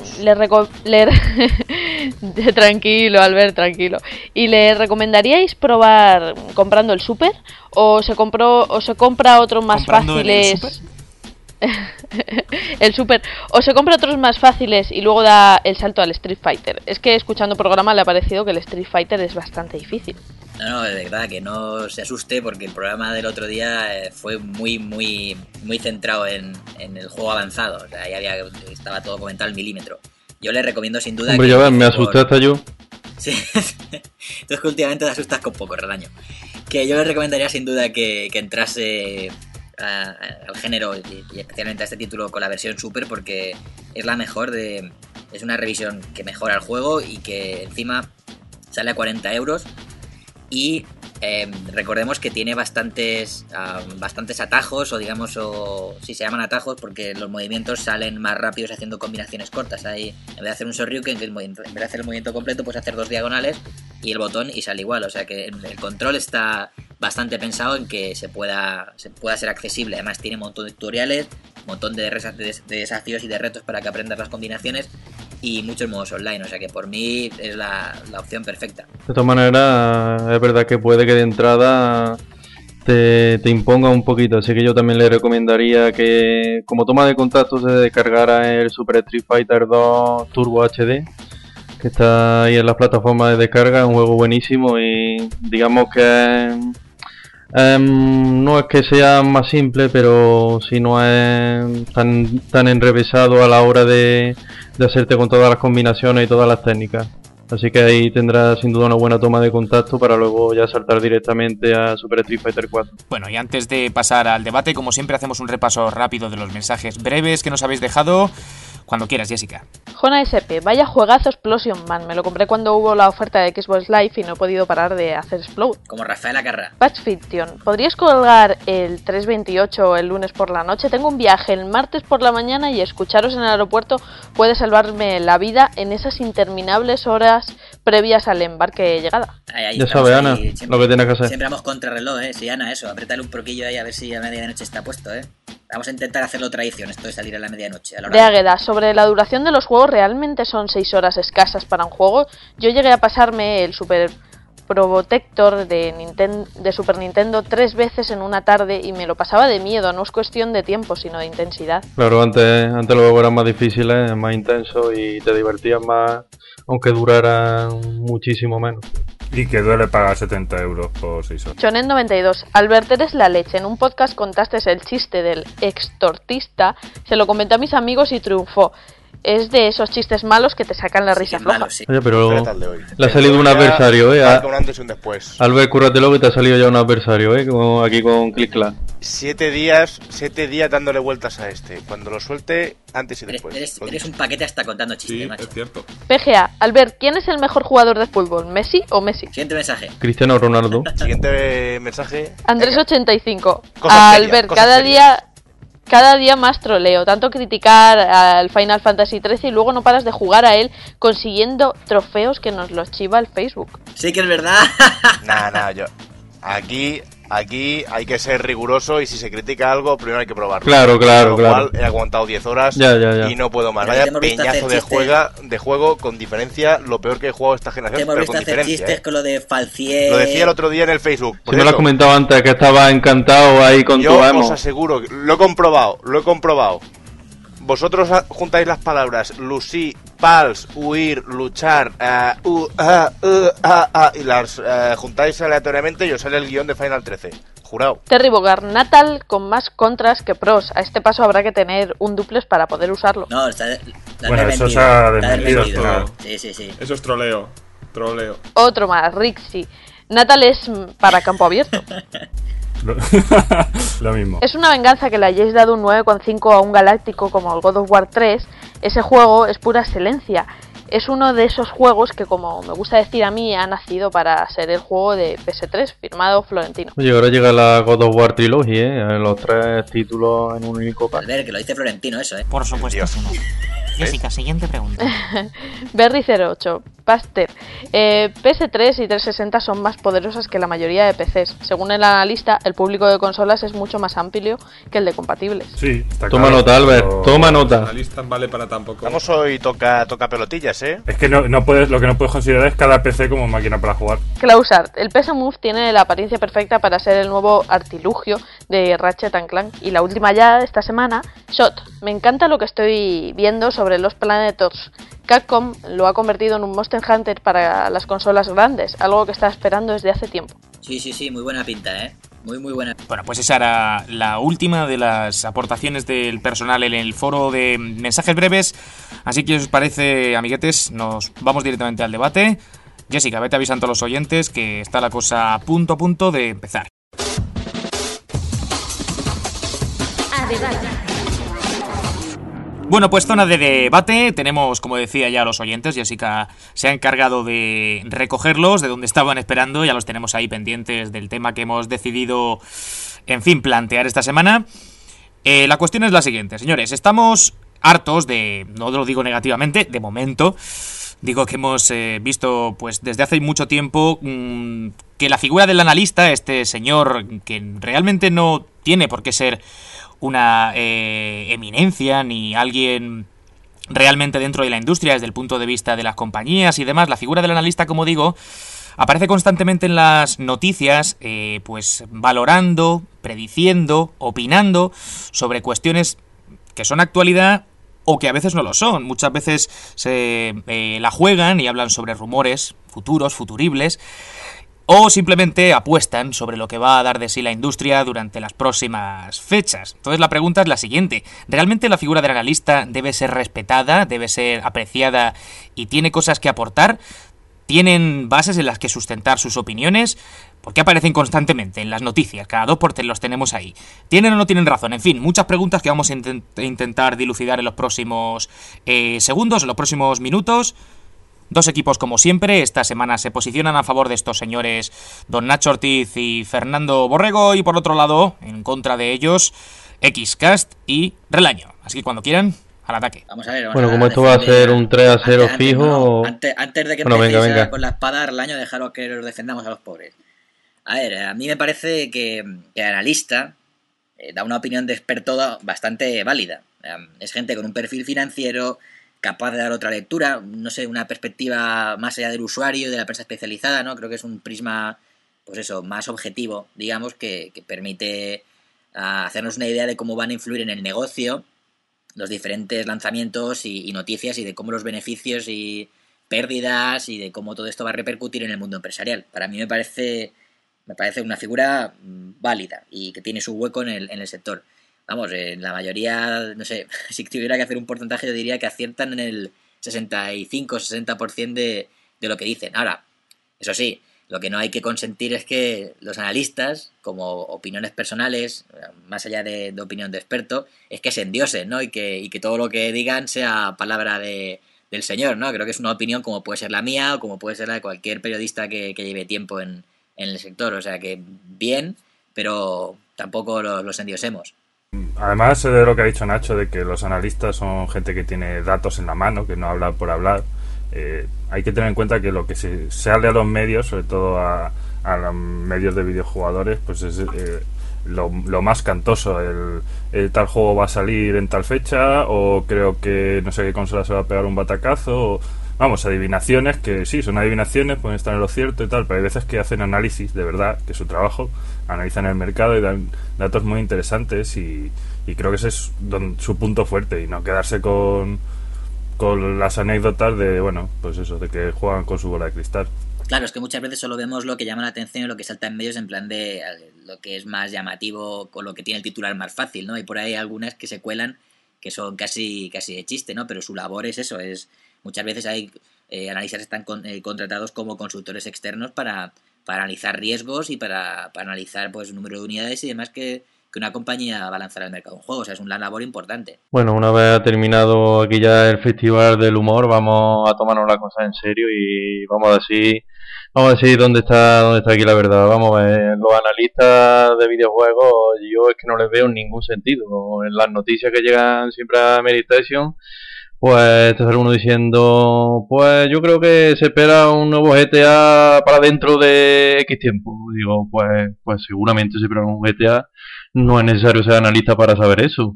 tranquilo, Albert, tranquilo. ¿Y le recomendaríais probar comprando el Super? ¿O se compra otro más fáciles? el Super, o se compra otros más fáciles y luego da el salto al Street Fighter. Es que escuchando programa le ha parecido que el Street Fighter es bastante difícil. No, de verdad, que no se asuste porque el programa del otro día fue muy centrado en el juego avanzado. O sea, ahí estaba todo comentado al milímetro. Yo le recomiendo sin duda... Hombre, ya ves, me asusté hasta yo. Sí, tú es que últimamente te asustas con poco, Relaño. Que yo le recomendaría sin duda que entrase al género y especialmente a este título con la versión Super, porque es la mejor es una revisión que mejora el juego y que encima sale a 40 euros y recordemos que tiene bastantes atajos, o digamos, si se llaman atajos porque los movimientos salen más rápidos haciendo combinaciones cortas. Ahí, en vez de hacer un Shoryuken, en vez de hacer el movimiento completo, puedes hacer 2 diagonales y el botón y sale igual. O sea que el control está bastante pensado en que se pueda ser accesible. Además tiene un montón de tutoriales, un montón de desafíos y de retos para que aprendas las combinaciones y muchos modos online. O sea que por mí es la opción perfecta. De todas maneras, es verdad que puede que de entrada te imponga un poquito, así que yo también le recomendaría que como toma de contacto se descargara el Super Street Fighter 2 Turbo HD, que está ahí en las plataformas de descarga. Es un juego buenísimo y digamos que no es que sea más simple, pero si no es tan enrevesado a la hora de hacerte con todas las combinaciones y todas las técnicas. Así que ahí tendrás sin duda una buena toma de contacto para luego ya saltar directamente a Super Street Fighter 4. Bueno, y antes de pasar al debate, como siempre hacemos un repaso rápido de los mensajes breves que nos habéis dejado. Cuando quieras, Jessica. Jona SP, vaya juegazo Explosion Man. Me lo compré cuando hubo la oferta de Xbox Live y no he podido parar de hacer Explode. Como Rafael Acarra. Patch Fiction, ¿podrías colgar el 328 el lunes por la noche? Tengo un viaje el martes por la mañana y escucharos en el aeropuerto puede salvarme la vida en esas interminables horas previas al embarque de llegada. Ahí ya sabes, Ana, lo que tienes que hacer. Siempre vamos contrarreloj, Sí, Ana, eso. Apriétale un poquillo ahí a ver si a medianoche está puesto, Vamos a intentar hacerlo tradición, esto de salir a la medianoche. A la hora de Águeda, sobre la duración de los juegos, ¿realmente son 6 horas escasas para un juego? Yo llegué a pasarme el Super Probotector de Super Nintendo 3 veces en una tarde y me lo pasaba de miedo. No es cuestión de tiempo, sino de intensidad. Claro, antes los juegos eran más difíciles, más intensos y te divertías más, aunque duraran muchísimo menos. Y que duele pagar 70 euros por 6 horas. Chonen 92. Albert, eres la leche. En un podcast contaste el chiste del extortista. Se lo comenté a mis amigos y triunfó. Es de esos chistes malos que te sacan la risa floja. Sí. Oye, pero le ha salido un adversario, Un antes y un después. Albert, cúrratelo que te ha salido ya un adversario, Como aquí con Click-Clack. 7 días dándole vueltas a este. Cuando lo suelte, antes y después. Eres un paquete hasta contando chistes, sí, macho. Es cierto. PGA, Albert, ¿quién es el mejor jugador de fútbol? ¿Messi o Messi? Siguiente mensaje. Cristiano Ronaldo. Siguiente mensaje. Andrés 85. Cosas Albert, serias. cada día más troleo. Tanto criticar al Final Fantasy XIII y luego no paras de jugar a él consiguiendo trofeos que nos los chiva el Facebook. Sí que es verdad. Nah, yo... Aquí hay que ser riguroso y si se critica algo, primero hay que probarlo. Claro. Cual, he aguantado 10 horas ya. y no puedo más. Vaya peñazo de juego, con diferencia, lo peor que he jugado esta generación, pero con diferencia. Chistes con lo de Falcier. Lo decía el otro día en el Facebook. Si me lo has comentado antes, que estaba encantado ahí con tu emo. Yo os aseguro, lo he comprobado. Vosotros juntáis las palabras Lucy, Pals, huir, luchar, y las juntáis aleatoriamente y os sale el guión de Final 13. Jurado. Terry Bogart, Natal con más contras que pros. A este paso habrá que tener un duplex para poder usarlo. No, bueno, eso se ha desmentido. Sí. Eso es troleo. Otro más, Rixi. Natal es para campo abierto. Lo mismo. Es una venganza que le hayáis dado un 9,5 a un galáctico como el God of War 3. Ese juego es pura excelencia. Es uno de esos juegos que, como me gusta decir a mí, ha nacido para ser el juego de PS3, firmado Florentino. Oye, ahora llega la God of War Trilogy, los 3 títulos en un único pack. A ver, que lo dice Florentino eso, Por supuesto, sí, no. Jessica, siguiente pregunta. Berry08, Pasteur. PS3 y 360 son más poderosas que la mayoría de PCs. Según el analista, el público de consolas es mucho más amplio que el de compatibles. Sí, está toma claro, nota, Albert, toma nota. El analista vale para tan poco. Vamos hoy, toca pelotillas, Es que no puedes, lo que no puedes considerar es cada PC como máquina para jugar. Klausart, el PS Move tiene la apariencia perfecta para ser el nuevo artilugio de Ratchet & Clank. Y la última ya esta semana, Shot. Me encanta lo que estoy viendo sobre los Planetors. Capcom lo ha convertido en un Monster Hunter para las consolas grandes, algo que estaba esperando desde hace tiempo. Sí, muy buena pinta, ¿eh? Muy buena. Bueno, pues esa era la última de las aportaciones del personal en el foro de mensajes breves. Así que, ¿os parece, amiguetes? Nos vamos directamente al debate. Jessica, vete avisando a los oyentes que está la cosa a punto de empezar. A debate. Bueno, pues zona de debate. Tenemos, como decía ya, los oyentes. Jessica se ha encargado de recogerlos de donde estaban esperando. Ya los tenemos ahí pendientes del tema que hemos decidido, en fin, plantear esta semana. La cuestión es la siguiente, señores. Estamos hartos de, no lo digo negativamente, de momento, digo que hemos visto pues desde hace mucho tiempo que la figura del analista, este señor que realmente no tiene por qué ser una eminencia ni alguien realmente dentro de la industria desde el punto de vista de las compañías y demás, la figura del analista, como digo, aparece constantemente en las noticias, pues valorando, prediciendo, opinando sobre cuestiones que son actualidad o que a veces no lo son. Muchas veces se la juegan y hablan sobre rumores futuros, futuribles, o simplemente apuestan sobre lo que va a dar de sí la industria durante las próximas fechas. Entonces la pregunta es la siguiente: ¿realmente la figura del analista debe ser respetada, debe ser apreciada y tiene cosas que aportar? ¿Tienen bases en las que sustentar sus opiniones? ¿Por qué aparecen constantemente en las noticias? Cada 2 por 3 los tenemos ahí. ¿Tienen o no tienen razón? En fin, muchas preguntas que vamos a intentar dilucidar en los próximos segundos, en los próximos minutos. Dos equipos, como siempre, esta semana se posicionan a favor de estos señores don Nacho Ortiz y Fernando Borrego, y por otro lado, en contra de ellos, Xcast y Relaño. Así que cuando quieran, al ataque. Vamos a ver. Bueno, como esto va a ser un 3-0 fijo... Antes de que bueno, empecéis venga. con la espada, Relaño, dejaros que los defendamos a los pobres. A ver, a mí me parece que el analista da una opinión de experto bastante válida. Es gente con un perfil financiero, capaz de dar otra lectura, no sé, una perspectiva más allá del usuario, de la prensa especializada, ¿no? Creo que es un prisma, pues eso, más objetivo, digamos, que permite hacernos una idea de cómo van a influir en el negocio los diferentes lanzamientos y noticias, y de cómo los beneficios y pérdidas y de cómo todo esto va a repercutir en el mundo empresarial. Para mí me parece una figura válida y que tiene su hueco en el sector. Vamos, en la mayoría, no sé, si tuviera que hacer un porcentaje, yo diría que aciertan en el 65-60% de lo que dicen. Ahora, eso sí, lo que no hay que consentir es que los analistas, como opiniones personales, más allá de opinión de experto, es que se endiosen, ¿no? Y que todo lo que digan sea palabra del señor, ¿no? Creo que es una opinión como puede ser la mía o como puede ser la de cualquier periodista que lleve tiempo en el sector. O sea que bien, pero tampoco los endiosemos. Además de lo que ha dicho Nacho, de que los analistas son gente que tiene datos en la mano, que no habla por hablar, hay que tener en cuenta que lo que se sale a los medios, sobre todo a los medios de videojugadores, pues es lo más cantoso. El tal juego va a salir en tal fecha, o creo que no sé qué consola se va a pegar un batacazo, o, vamos, adivinaciones que sí, son adivinaciones, pueden estar en lo cierto y tal, pero hay veces que hacen análisis de verdad, que es su trabajo, analizan el mercado y dan datos muy interesantes, y creo que ese es su punto fuerte, y no quedarse con las anécdotas de, bueno, pues eso, de que juegan con su bola de cristal. Claro, es que muchas veces solo vemos lo que llama la atención y lo que salta en medios, en plan de lo que es más llamativo, con lo que tiene el titular más fácil, ¿no? Y por ahí hay algunas que se cuelan, que son casi de chiste, ¿no? Pero su labor es eso, muchas veces hay analistas están contratados como consultores externos para analizar riesgos y para analizar pues número de unidades y demás que una compañía va a lanzar al mercado un juego. O sea, es una labor importante. Bueno, una vez terminado aquí ya el Festival del Humor, vamos a tomarnos la cosa en serio y vamos a decir dónde está aquí la verdad. Vamos a ver, los analistas de videojuegos, yo es que no les veo ningún sentido. En las noticias que llegan siempre a Medistation, pues te sale uno diciendo, pues yo creo que se espera un nuevo GTA para dentro de X tiempo. Digo, pues seguramente se espera un GTA. No es necesario ser analista para saber eso.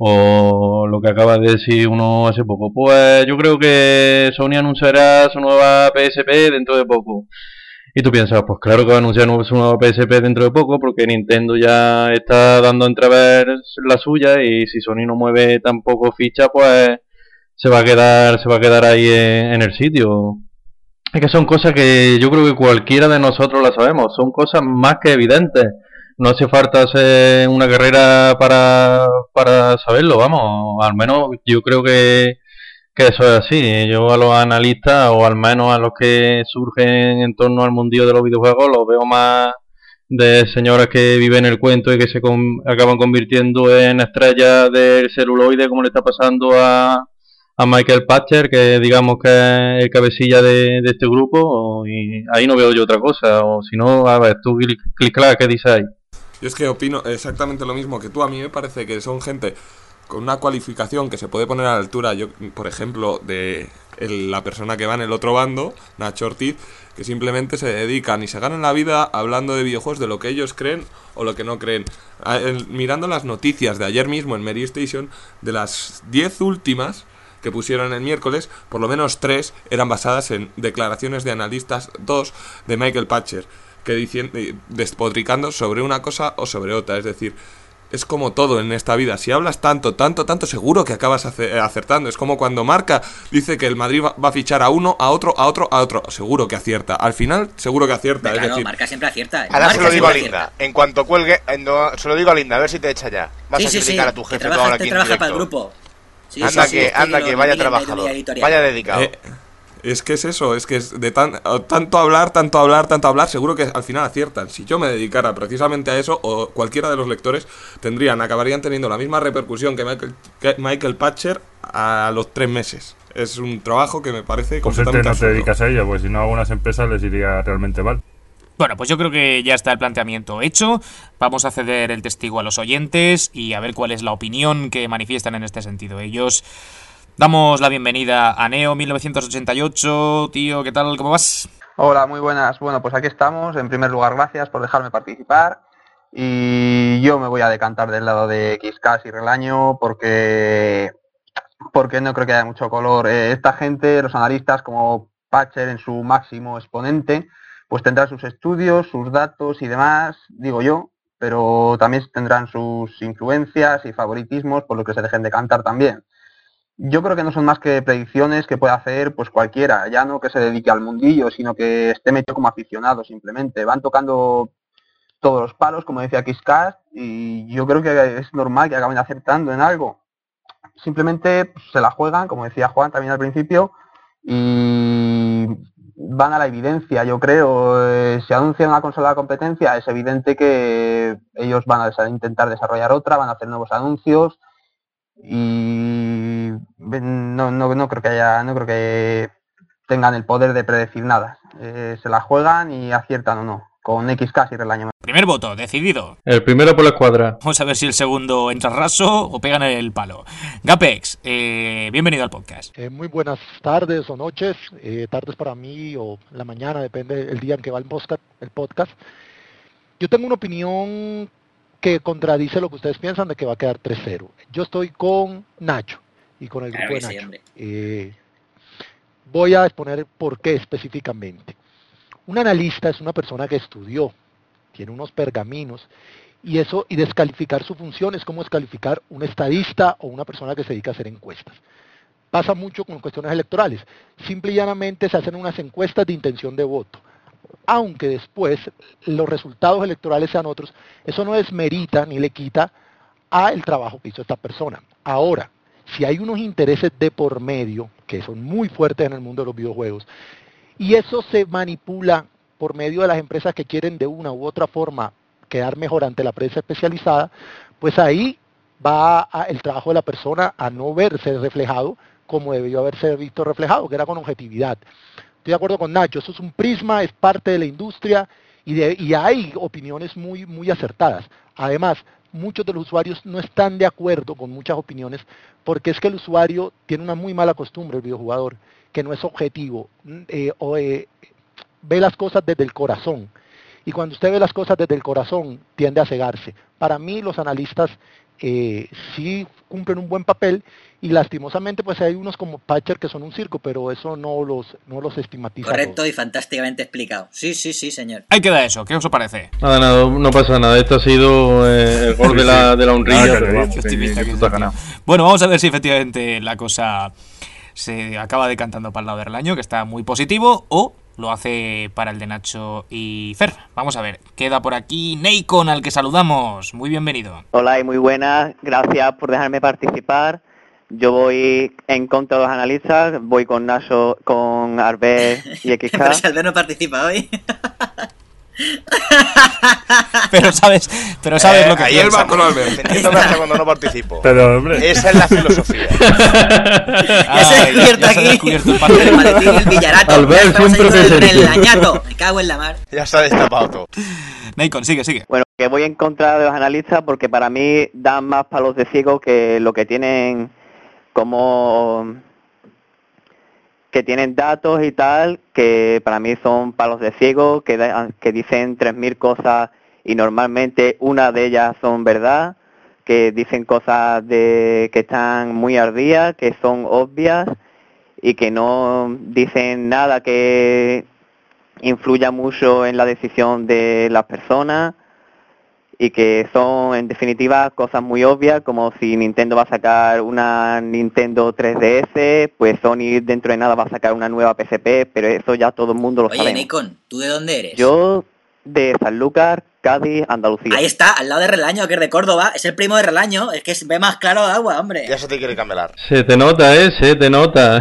O lo que acaba de decir uno hace poco, pues yo creo que Sony anunciará su nueva PSP dentro de poco. Y tú piensas, pues claro que va a anunciar su nuevo PSP dentro de poco, porque Nintendo ya está dando a entrever la suya, y si Sony no mueve tampoco ficha, pues se va a quedar ahí en el sitio. Es que son cosas que yo creo que cualquiera de nosotros las sabemos, son cosas más que evidentes. No hace falta hacer una carrera para saberlo, vamos, al menos yo creo que eso es así. Yo a los analistas, o al menos a los que surgen en torno al mundillo de los videojuegos, los veo más de señoras que viven el cuento y que acaban convirtiendo en estrellas del celuloide, como le está pasando a Michael Patcher, que digamos que es el cabecilla de este grupo, y ahí no veo yo otra cosa. O si no, a ver, tú, Click-Clack, ¿qué dices ahí? Yo es que opino exactamente lo mismo que tú. A mí me parece que son gente con una cualificación que se puede poner a la altura, yo, por ejemplo, de la persona que va en el otro bando, Nacho Ortiz, que simplemente se dedican y se ganan la vida hablando de videojuegos, de lo que ellos creen o lo que no creen. Mirando las noticias de ayer mismo en Mary Station, de las 10 últimas que pusieron el miércoles, por lo menos 3 eran basadas en declaraciones de analistas, 2 de Michael Patcher, que despotricando sobre una cosa o sobre otra. Es decir, es como todo en esta vida. Si hablas tanto, seguro que acabas acertando. Es como cuando Marca dice que el Madrid va a fichar a uno, a otro. Seguro que acierta. Al final, seguro que acierta. Claro, es decir, Marca siempre acierta. Ahora Marca se lo digo a siempre Linda. acierta. En cuanto cuelgue, se lo digo a Linda, a ver si te echa ya. Vas a criticar a tu jefe todo ahora aquí en trabaja para el directo. grupo. Sí, Anda sí, que vaya trabajador, vaya dedicado. Es que es eso, es que es de tanto hablar, seguro que al final aciertan. Si yo me dedicara precisamente a eso, o cualquiera de los lectores acabarían teniendo la misma repercusión que Michael Patcher a los 3 meses. Es un trabajo que me parece Por suerte no te dedicas a ello, pues si no, a algunas empresas les iría realmente mal. Bueno, pues yo creo que ya está el planteamiento hecho. Vamos a ceder el testigo a los oyentes y a ver cuál es la opinión que manifiestan en este sentido ellos. Damos la bienvenida a Neo 1988. Tío, ¿qué tal? ¿Cómo vas? Hola, muy buenas. Bueno, pues aquí estamos. En primer lugar, gracias por dejarme participar. Y yo me voy a decantar del lado de Quiscas y Relaño porque no creo que haya mucho color. Esta gente, los analistas como Patcher en su máximo exponente, pues tendrán sus estudios, sus datos y demás, digo yo, pero también tendrán sus influencias y favoritismos por los que se dejen decantar también. Yo creo que no son más que predicciones que puede hacer pues cualquiera, ya no que se dedique al mundillo, sino que esté metido como aficionado simplemente. Van tocando todos los palos, como decía Quiscas, y yo creo que es normal que acaben acertando en algo. Simplemente pues, se la juegan, como decía Juan también al principio, y van a la evidencia, yo creo. Si anuncian una consola de competencia, es evidente que ellos van a intentar desarrollar otra, van a hacer nuevos anuncios, y no creo que tengan el poder de predecir nada. Se la juegan y aciertan o no, con XK y Relaño. Primer voto, decidido. El primero por la escuadra. Vamos a ver si el segundo entra raso o pegan el palo. Gapex, bienvenido al podcast. Muy buenas tardes o noches, tardes para mí o la mañana, depende del día en que va el podcast. Yo tengo una opinión que contradice lo que ustedes piensan de que va a quedar 3-0. Yo estoy con Nacho y con el grupo de Nacho. Voy a exponer por qué específicamente. Un analista es una persona que estudió, tiene unos pergaminos, y descalificar su función es como descalificar un estadista o una persona que se dedica a hacer encuestas. Pasa mucho con cuestiones electorales. Simple y llanamente se hacen unas encuestas de intención de voto. Aunque después los resultados electorales sean otros, eso no desmerita ni le quita al trabajo que hizo esta persona. Ahora, si hay unos intereses de por medio, que son muy fuertes en el mundo de los videojuegos, y eso se manipula por medio de las empresas que quieren de una u otra forma quedar mejor ante la prensa especializada, pues ahí va el trabajo de la persona a no verse reflejado como debió haberse visto reflejado, que era con objetividad. Estoy de acuerdo con Nacho, eso es un prisma, es parte de la industria y hay opiniones muy, muy acertadas. Además, muchos de los usuarios no están de acuerdo con muchas opiniones porque es que el usuario tiene una muy mala costumbre, el videojugador, que no es objetivo, ve las cosas desde el corazón. Y cuando usted ve las cosas desde el corazón, tiende a cegarse. Para mí, los analistas sí cumplen un buen papel, y lastimosamente pues hay unos como Patcher que son un circo, pero eso no los estigmatiza. Correcto y fantásticamente explicado. Sí, señor. Ahí queda eso, ¿qué os parece? Nada, no pasa nada. Esto ha sido el gol de la honrilla. Bueno, vamos a ver si efectivamente la cosa se acaba decantando para el lado del año, que está muy positivo, o lo hace para el de Nacho y Fer. Vamos a ver, queda por aquí Neikon, al que saludamos. Muy bienvenido. Hola y muy buenas, gracias por dejarme participar. Yo voy en contra de los analistas, voy con Nacho, con Arbel y XK. Pero si Arbel no participa hoy. pero sabes lo que ahí piensa. Ahí el con Albert. Entiendo hasta cuando no participo. Pero, hombre. Esa es la filosofía. Ya se ha descubierto aquí el maletín y el villarato. Albert siempre presente. El lañato. Me cago en la mar. Ya se ha destapado todo. Neikon, sigue. Bueno, que voy en contra de los analistas porque para mí dan más palos de ciego que lo que tienen, como que tienen datos y tal, que para mí son palos de ciego, que dicen 3.000 cosas y normalmente una de ellas son verdad, que dicen cosas que están muy ardidas, que son obvias y que no dicen nada que influya mucho en la decisión de las personas, y que son en definitiva cosas muy obvias, como si Nintendo va a sacar una Nintendo 3DS, pues Sony dentro de nada va a sacar una nueva PSP, pero eso ya todo el mundo lo sabe. Oye, Neikon, ¿tú de dónde eres? Yo de Sanlúcar, Cádiz, Andalucía. Ahí está, al lado de Relaño, que es de Córdoba, es el primo de Relaño, es que se ve más claro de agua, hombre. Ya se te quiere camelar. Se te nota, se te nota.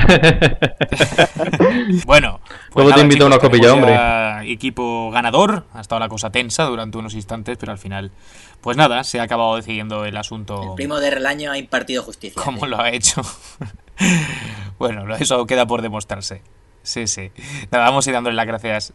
Bueno, luego te invito a una copilla, hombre. Equipo ganador, ha estado la cosa tensa durante unos instantes, pero al final, pues nada, se ha acabado decidiendo el asunto. El primo de Relaño ha impartido justicia. ¿Cómo lo ha hecho? Bueno, eso queda por demostrarse. Sí. Nada, vamos a ir dándole las gracias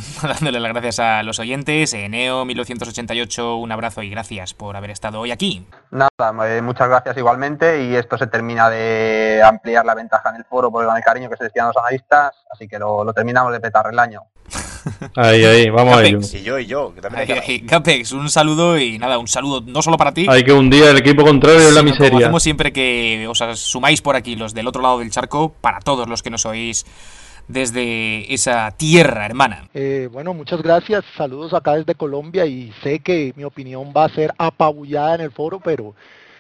a los oyentes. Neo 1988, un abrazo y gracias por haber estado hoy aquí. Nada, muchas gracias igualmente, y esto se termina de ampliar la ventaja en el foro por el cariño que se les tiene a los analistas, así que lo terminamos de petar el año. Ahí, vamos a ello. Y yo, que también Capex, un saludo, y nada, un saludo no solo para ti. Hay que hundir el equipo contrario en la miseria. Como hacemos siempre que os sumáis por aquí, los del otro lado del charco, para todos los que nos oís desde esa tierra hermana. Bueno, muchas gracias, saludos acá desde Colombia, y sé que mi opinión va a ser apabullada en el foro, pero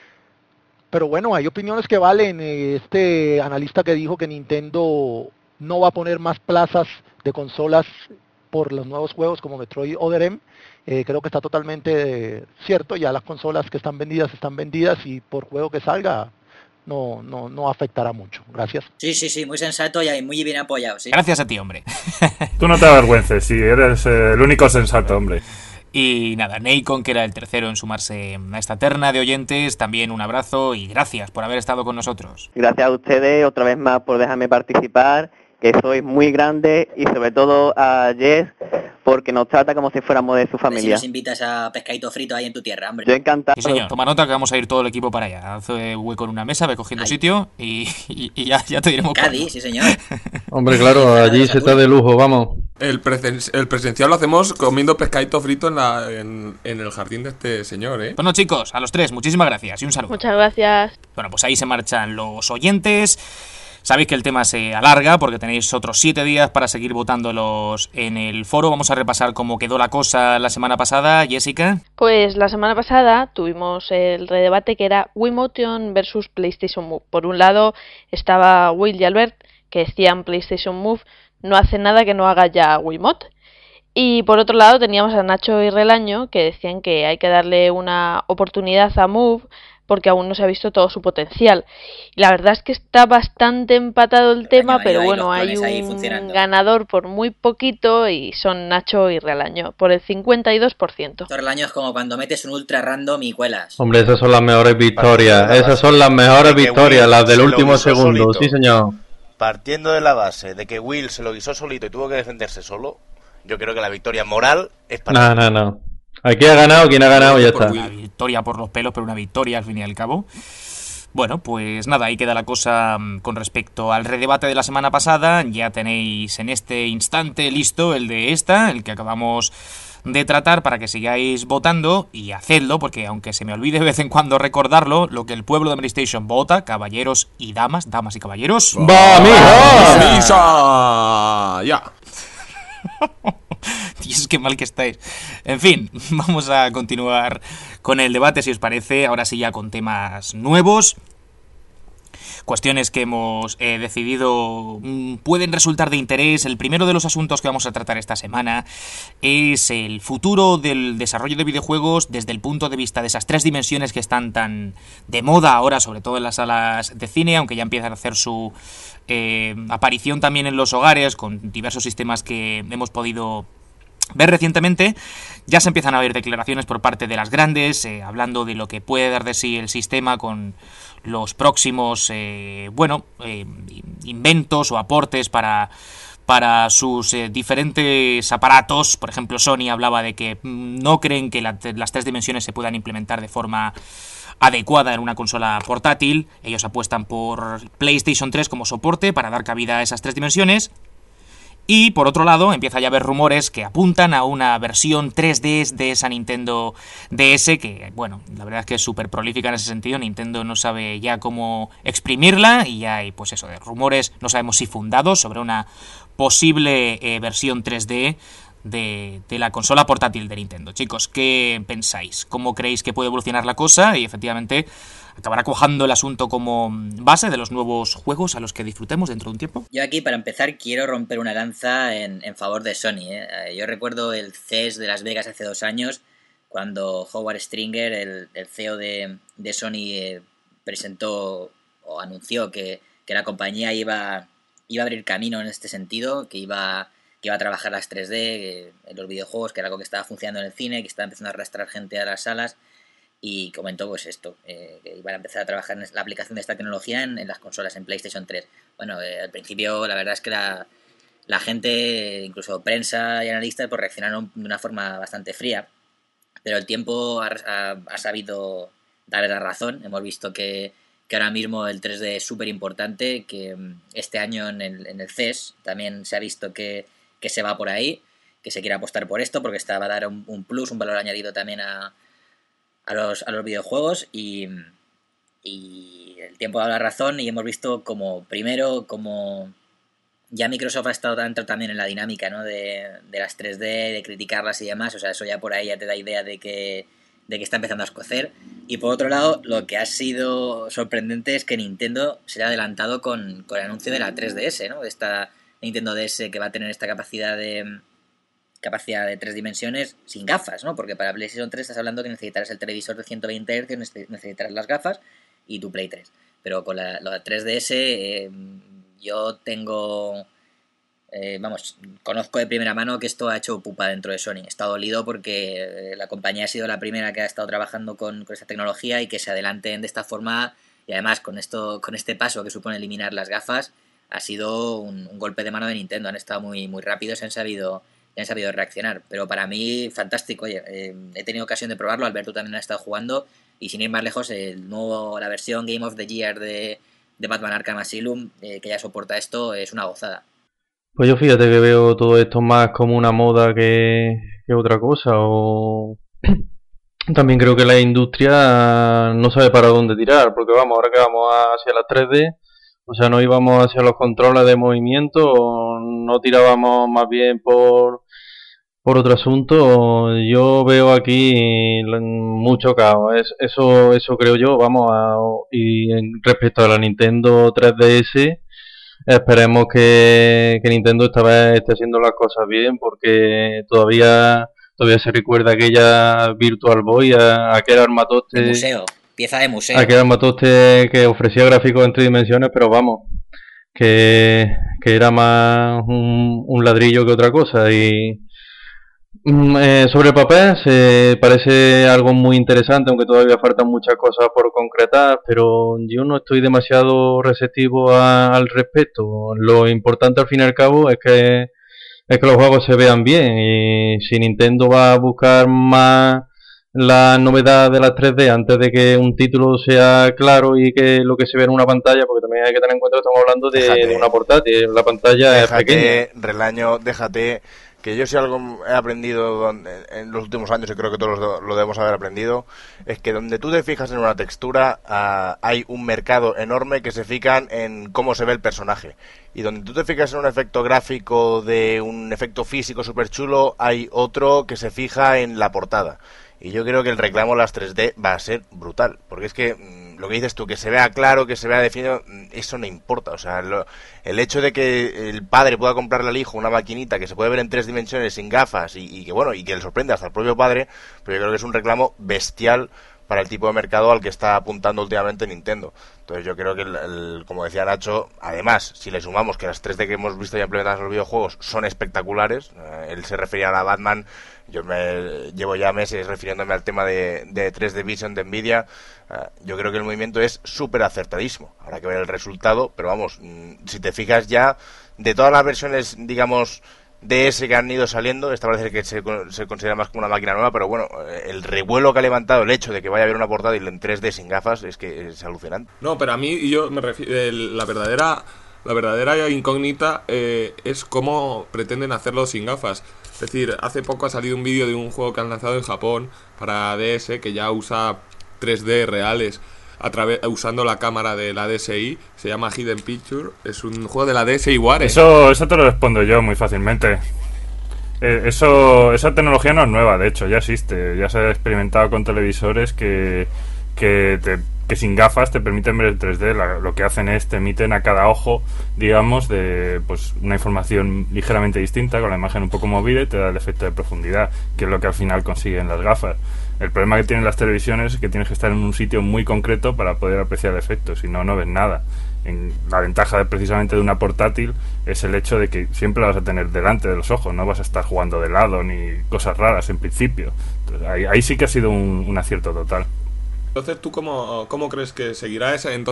bueno, hay opiniones que valen. Este analista que dijo que Nintendo no va a poner más plazas de consolas por los nuevos juegos como Metroid Other M, creo que está totalmente cierto. Ya las consolas que están vendidas, y por juego que salga no afectará mucho. Gracias. Sí, muy sensato y muy bien apoyado. ¿Sí? Gracias a ti, hombre. Tú no te avergüences, sí, eres el único sensato, hombre. Y nada, Neikon, que era el tercero en sumarse a esta terna de oyentes, también un abrazo y gracias por haber estado con nosotros. Gracias a ustedes otra vez más por dejarme participar, que sois muy grande, y sobre todo a Jess, porque nos trata como si fuéramos de su familia. Si nos invitas a pescadito frito ahí en tu tierra, hombre. Yo encantado. Sí, señor. Toma nota que vamos a ir todo el equipo para allá. Haz hueco en una mesa, ve cogiendo sitio y ya te diremos. Cádiz, sí señor. Hombre, claro, allí se está de lujo, vamos. El presencial lo hacemos comiendo pescadito frito en el jardín de este señor, ¿eh? Bueno, chicos, a los tres, muchísimas gracias y un saludo. Muchas gracias. Bueno, pues ahí se marchan los oyentes. Sabéis que el tema se alarga porque tenéis otros 7 días para seguir votándolos en el foro. Vamos a repasar cómo quedó la cosa la semana pasada, Jessica. Pues la semana pasada tuvimos el redebate que era Wiimotion versus PlayStation Move. Por un lado estaba Will y Albert, que decían PlayStation Move no hace nada que no haga ya Wiimote. Y por otro lado teníamos a Nacho y Relaño, que decían que hay que darle una oportunidad a Move porque aún no se ha visto todo su potencial. Y la verdad es que está bastante empatado el tema, pero bueno, hay un ganador por muy poquito y son Nacho y Relaño, por el 52%. Relaño es como cuando metes un ultra random y cuelas. Hombre, esas son las mejores victorias, las del último segundo, solito. Sí señor. Partiendo de la base de que Will se lo guisó solito y tuvo que defenderse solo, yo creo que la victoria moral es para... No. Aquí ha ganado quien ha ganado, ya está. Una victoria por los pelos, pero una victoria al fin y al cabo. Bueno, pues nada, ahí queda la cosa con respecto al redebate de la semana pasada. Ya tenéis en este instante listo el de el que acabamos de tratar para que sigáis votando y hacedlo, porque aunque se me olvide de vez en cuando recordarlo, lo que el pueblo de PlayStation vota, caballeros y damas y caballeros. ¡Va, misa! ¡Ya! Dios, qué mal que estáis. En fin, vamos a continuar con el debate, si os parece, ahora sí ya con temas nuevos. Cuestiones que hemos decidido pueden resultar de interés. El primero de los asuntos que vamos a tratar esta semana es el futuro del desarrollo de videojuegos desde el punto de vista de esas 3 dimensiones que están tan de moda ahora, sobre todo en las salas de cine, aunque ya empiezan a hacer su aparición también en los hogares con diversos sistemas que hemos podido ver recientemente. Ya se empiezan a ver declaraciones por parte de las grandes, hablando de lo que puede dar de sí el sistema con los próximos inventos o aportes para sus diferentes aparatos. Por ejemplo, Sony hablaba de que no creen que las 3 dimensiones se puedan implementar de forma adecuada en una consola portátil. Ellos apuestan por PlayStation 3 como soporte para dar cabida a esas 3 dimensiones. Y por otro lado, empieza ya a haber rumores que apuntan a una versión 3D de esa Nintendo DS, que, bueno, la verdad es que es súper prolífica en ese sentido. Nintendo no sabe ya cómo exprimirla y ya hay, pues eso, de rumores, no sabemos si fundados, sobre una posible versión 3D de la consola portátil de Nintendo. Chicos, ¿qué pensáis? ¿Cómo creéis que puede evolucionar la cosa? Y efectivamente acabará cuajando el asunto como base de los nuevos juegos a los que disfrutemos dentro de un tiempo. Yo aquí, para empezar, quiero romper una lanza en favor de Sony. Yo recuerdo el CES de Las Vegas hace 2 años, cuando Howard Stringer, el CEO de Sony, presentó o anunció que la compañía iba a abrir camino en este sentido, que iba a trabajar las 3D en los videojuegos, que era algo que estaba funcionando en el cine, que estaba empezando a arrastrar gente a las salas. Y comentó pues esto, que iban a empezar a trabajar en la aplicación de esta tecnología en las consolas, en PlayStation 3. Bueno, al principio la verdad es que la gente, incluso prensa y analistas, pues reaccionaron de una forma bastante fría, pero el tiempo ha sabido darle la razón. Hemos visto que ahora mismo el 3D es súper importante, que este año en el CES también se ha visto que se va por ahí, que se quiere apostar por esto, porque esta va a dar un plus, un valor añadido también a los videojuegos, y el tiempo da la razón, y hemos visto como ya Microsoft ha estado tanto también en la dinámica, ¿no?, de las 3D, de criticarlas y demás. O sea, eso ya por ahí ya te da idea de que está empezando a escocer. Y por otro lado, lo que ha sido sorprendente es que Nintendo se ha adelantado con el anuncio de la 3DS, ¿no?, de esta Nintendo DS, que va a tener esta capacidad de 3 dimensiones sin gafas, ¿no? Porque para PlayStation 3 estás hablando que necesitarás el televisor de 120 Hz, necesitarás las gafas y tu Play 3. Pero con la 3DS yo tengo... conozco de primera mano que esto ha hecho pupa dentro de Sony. Está dolido porque la compañía ha sido la primera que ha estado trabajando con esta tecnología, y que se adelanten de esta forma, y además con este paso que supone eliminar las gafas, ha sido un golpe de mano de Nintendo. Han estado muy, muy rápidos, han sabido reaccionar. Pero para mí, fantástico. Oye, he tenido ocasión de probarlo, Alberto también ha estado jugando, y sin ir más lejos, la versión Game of the Year de Batman Arkham Asylum, que ya soporta esto, es una gozada. Pues yo fíjate que veo todo esto más como una moda que otra cosa, o también creo que la industria no sabe para dónde tirar, porque vamos, ahora que vamos hacia las 3D, o sea, no íbamos hacia los controles de movimiento, o no tirábamos más bien por otro asunto. Yo veo aquí mucho caos, eso creo yo, vamos, y respecto a la Nintendo 3DS, esperemos que Nintendo esta vez esté haciendo las cosas bien, porque todavía se recuerda aquella Virtual Boy, aquel armatoste de museo, pieza de museo, aquel armatoste que ofrecía gráficos en 3 dimensiones, pero vamos, que era más un ladrillo que otra cosa. Y sobre el papel se parece algo muy interesante, aunque todavía faltan muchas cosas por concretar, pero yo no estoy demasiado receptivo al respecto. Lo importante al fin y al cabo es que los juegos se vean bien, y si Nintendo va a buscar más la novedad de las 3D antes de que un título sea claro y que lo que se ve en una pantalla, porque también hay que tener en cuenta que estamos hablando de una portátil, la pantalla es pequeña. Relaño, déjate, que yo si algo he aprendido en los últimos años, y creo que todos lo debemos haber aprendido, es que donde tú te fijas en una textura, hay un mercado enorme que se fijan en cómo se ve el personaje. Y donde tú te fijas en un efecto gráfico de un efecto físico súper chulo, hay otro que se fija en la portada. Y yo creo que el reclamo a las 3D va a ser brutal, porque es que lo que dices tú, que se vea claro, que se vea definido, eso no importa. O sea, el hecho de que el padre pueda comprarle al hijo una maquinita que se puede ver en 3 dimensiones sin gafas y que bueno, y que le sorprende hasta el propio padre, pero yo creo que es un reclamo bestial para el tipo de mercado al que está apuntando últimamente Nintendo. Entonces yo creo que, como decía Nacho, además, si le sumamos que las 3D que hemos visto ya implementadas en los videojuegos son espectaculares, él se refería a la Batman, yo me llevo ya meses refiriéndome al tema de 3D Vision de Nvidia, yo creo que el movimiento es súper acertadísimo. Habrá que ver el resultado, pero vamos, si te fijas ya, de todas las versiones, digamos, DS que han ido saliendo, esta parece que se considera más como una máquina nueva, pero bueno, el revuelo que ha levantado el hecho de que vaya a haber una portátil en 3D sin gafas es que es alucinante. No, pero a mí yo me refiero, la verdadera incógnita es cómo pretenden hacerlo sin gafas. Es decir, hace poco ha salido un vídeo de un juego que han lanzado en Japón para DS que ya usa 3D reales usando la cámara de la DSi, se llama Hidden Picture, es un juego de la DSi Ware. Eso te lo respondo yo muy fácilmente. Esa tecnología no es nueva, de hecho, ya existe, ya se ha experimentado con televisores que sin gafas te permiten ver el 3D. Lo que hacen es te emiten a cada ojo, digamos, de pues una información ligeramente distinta, con la imagen un poco movida, y te da el efecto de profundidad, que es lo que al final consiguen las gafas. El problema que tienen las televisiones es que tienes que estar en un sitio muy concreto para poder apreciar el efecto, si no, no ves nada. La ventaja precisamente de una portátil es el hecho de que siempre la vas a tener delante de los ojos, no vas a estar jugando de lado ni cosas raras en principio. Entonces, ahí sí que ha sido un acierto total. Entonces, ¿tú cómo crees que seguirá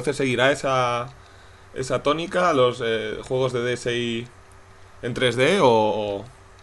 esa tónica los juegos de DSi en 3D o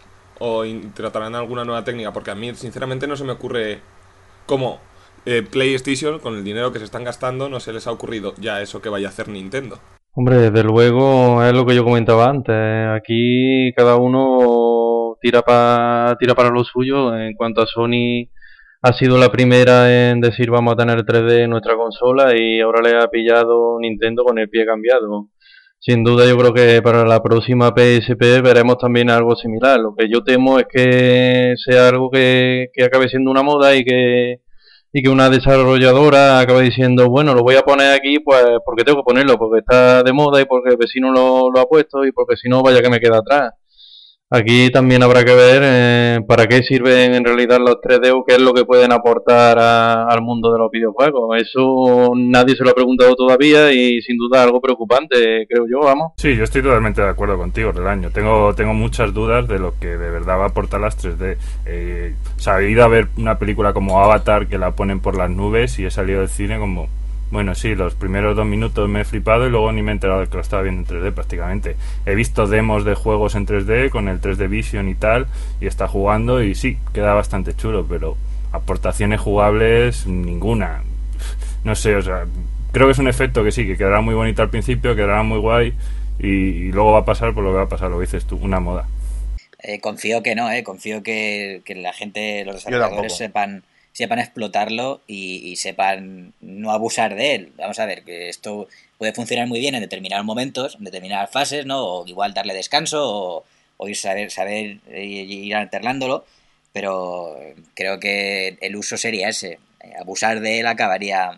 tratarán alguna nueva técnica? Porque a mí sinceramente no se me ocurre cómo PlayStation, con el dinero que se están gastando, no se les ha ocurrido ya eso que vaya a hacer Nintendo. Hombre, desde luego es lo que yo comentaba antes. Aquí cada uno tira para lo suyo. En cuanto a Sony, ha sido la primera en decir vamos a tener 3D en nuestra consola, y ahora le ha pillado Nintendo con el pie cambiado. Sin duda yo creo que para la próxima PSP veremos también algo similar. Lo que yo temo es que sea algo que acabe siendo una moda y que una desarrolladora acabe diciendo, bueno, lo voy a poner aquí pues porque tengo que ponerlo, porque está de moda y porque el vecino lo ha puesto y porque si no vaya que me queda atrás. Aquí también habrá que ver para qué sirven en realidad los 3D o qué es lo que pueden aportar al mundo de los videojuegos. Eso nadie se lo ha preguntado todavía y sin duda algo preocupante, creo yo, vamos. Sí, yo estoy totalmente de acuerdo contigo, Relaño. Tengo muchas dudas de lo que de verdad va a aportar las 3D. O sea, he ido a ver una película como Avatar que la ponen por las nubes y he salido del cine como... Bueno, sí, los primeros 2 minutos me he flipado y luego ni me he enterado de que lo estaba viendo en 3D prácticamente. He visto demos de juegos en 3D con el 3D Vision y tal, y está jugando y sí, queda bastante chulo, pero aportaciones jugables ninguna. No sé, o sea, creo que es un efecto que sí, que quedará muy bonito al principio, quedará muy guay y luego va a pasar por lo que va a pasar, lo que dices tú, una moda. Confío que no, confío que la gente, los desarrolladores sepan explotarlo y sepan no abusar de él. Vamos a ver, que esto puede funcionar muy bien en determinados momentos, en determinadas fases, ¿no? O igual darle descanso o ir saber ir alternándolo, pero creo que el uso sería ese. Abusar de él acabaría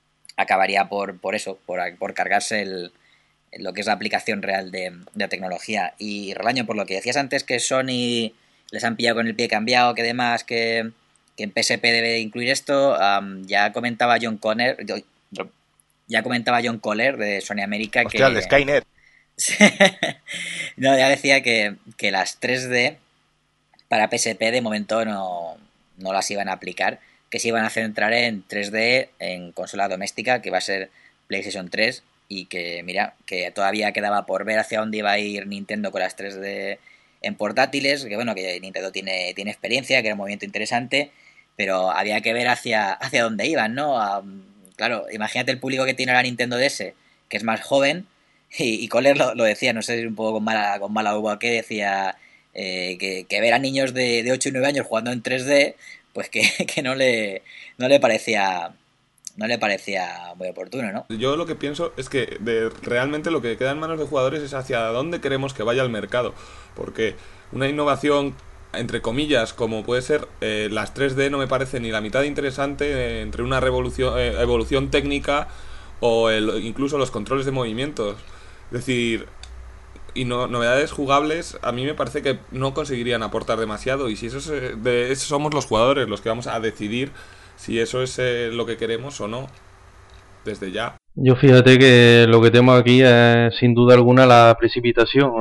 por eso, por cargarse lo que es la aplicación real de la tecnología. Y Relaño, por lo que decías antes, que Sony les han pillado con el pie cambiado, que demás, que en PSP debe incluir esto, ya comentaba John Connor de Sony América. Hostia, que el de Skynet. No, ya decía que las 3D para PSP de momento no las iban a aplicar, que se iban a centrar en 3D en consola doméstica, que va a ser PlayStation 3, y que mira, que todavía quedaba por ver hacia dónde iba a ir Nintendo con las 3D en portátiles, que bueno, que Nintendo tiene experiencia, que era un movimiento interesante, pero había que ver hacia dónde iban, ¿no? Claro, imagínate el público que tiene la Nintendo DS, que es más joven, y Kohler lo decía, no sé si un poco con mala uva que decía, que ver a niños de 8 y 9 años jugando en 3D, pues que no le parecía muy oportuno, ¿no? Yo lo que pienso es que realmente lo que queda en manos de jugadores es hacia dónde queremos que vaya el mercado, porque una innovación entre comillas como puede ser las 3D no me parece ni la mitad interesante entre una evolución técnica o incluso los controles de movimientos. Es decir, y novedades jugables a mí me parece que no conseguirían aportar demasiado, y si eso somos los jugadores los que vamos a decidir si eso es lo que queremos o no desde ya. Yo fíjate que lo que tengo aquí es sin duda alguna la precipitación.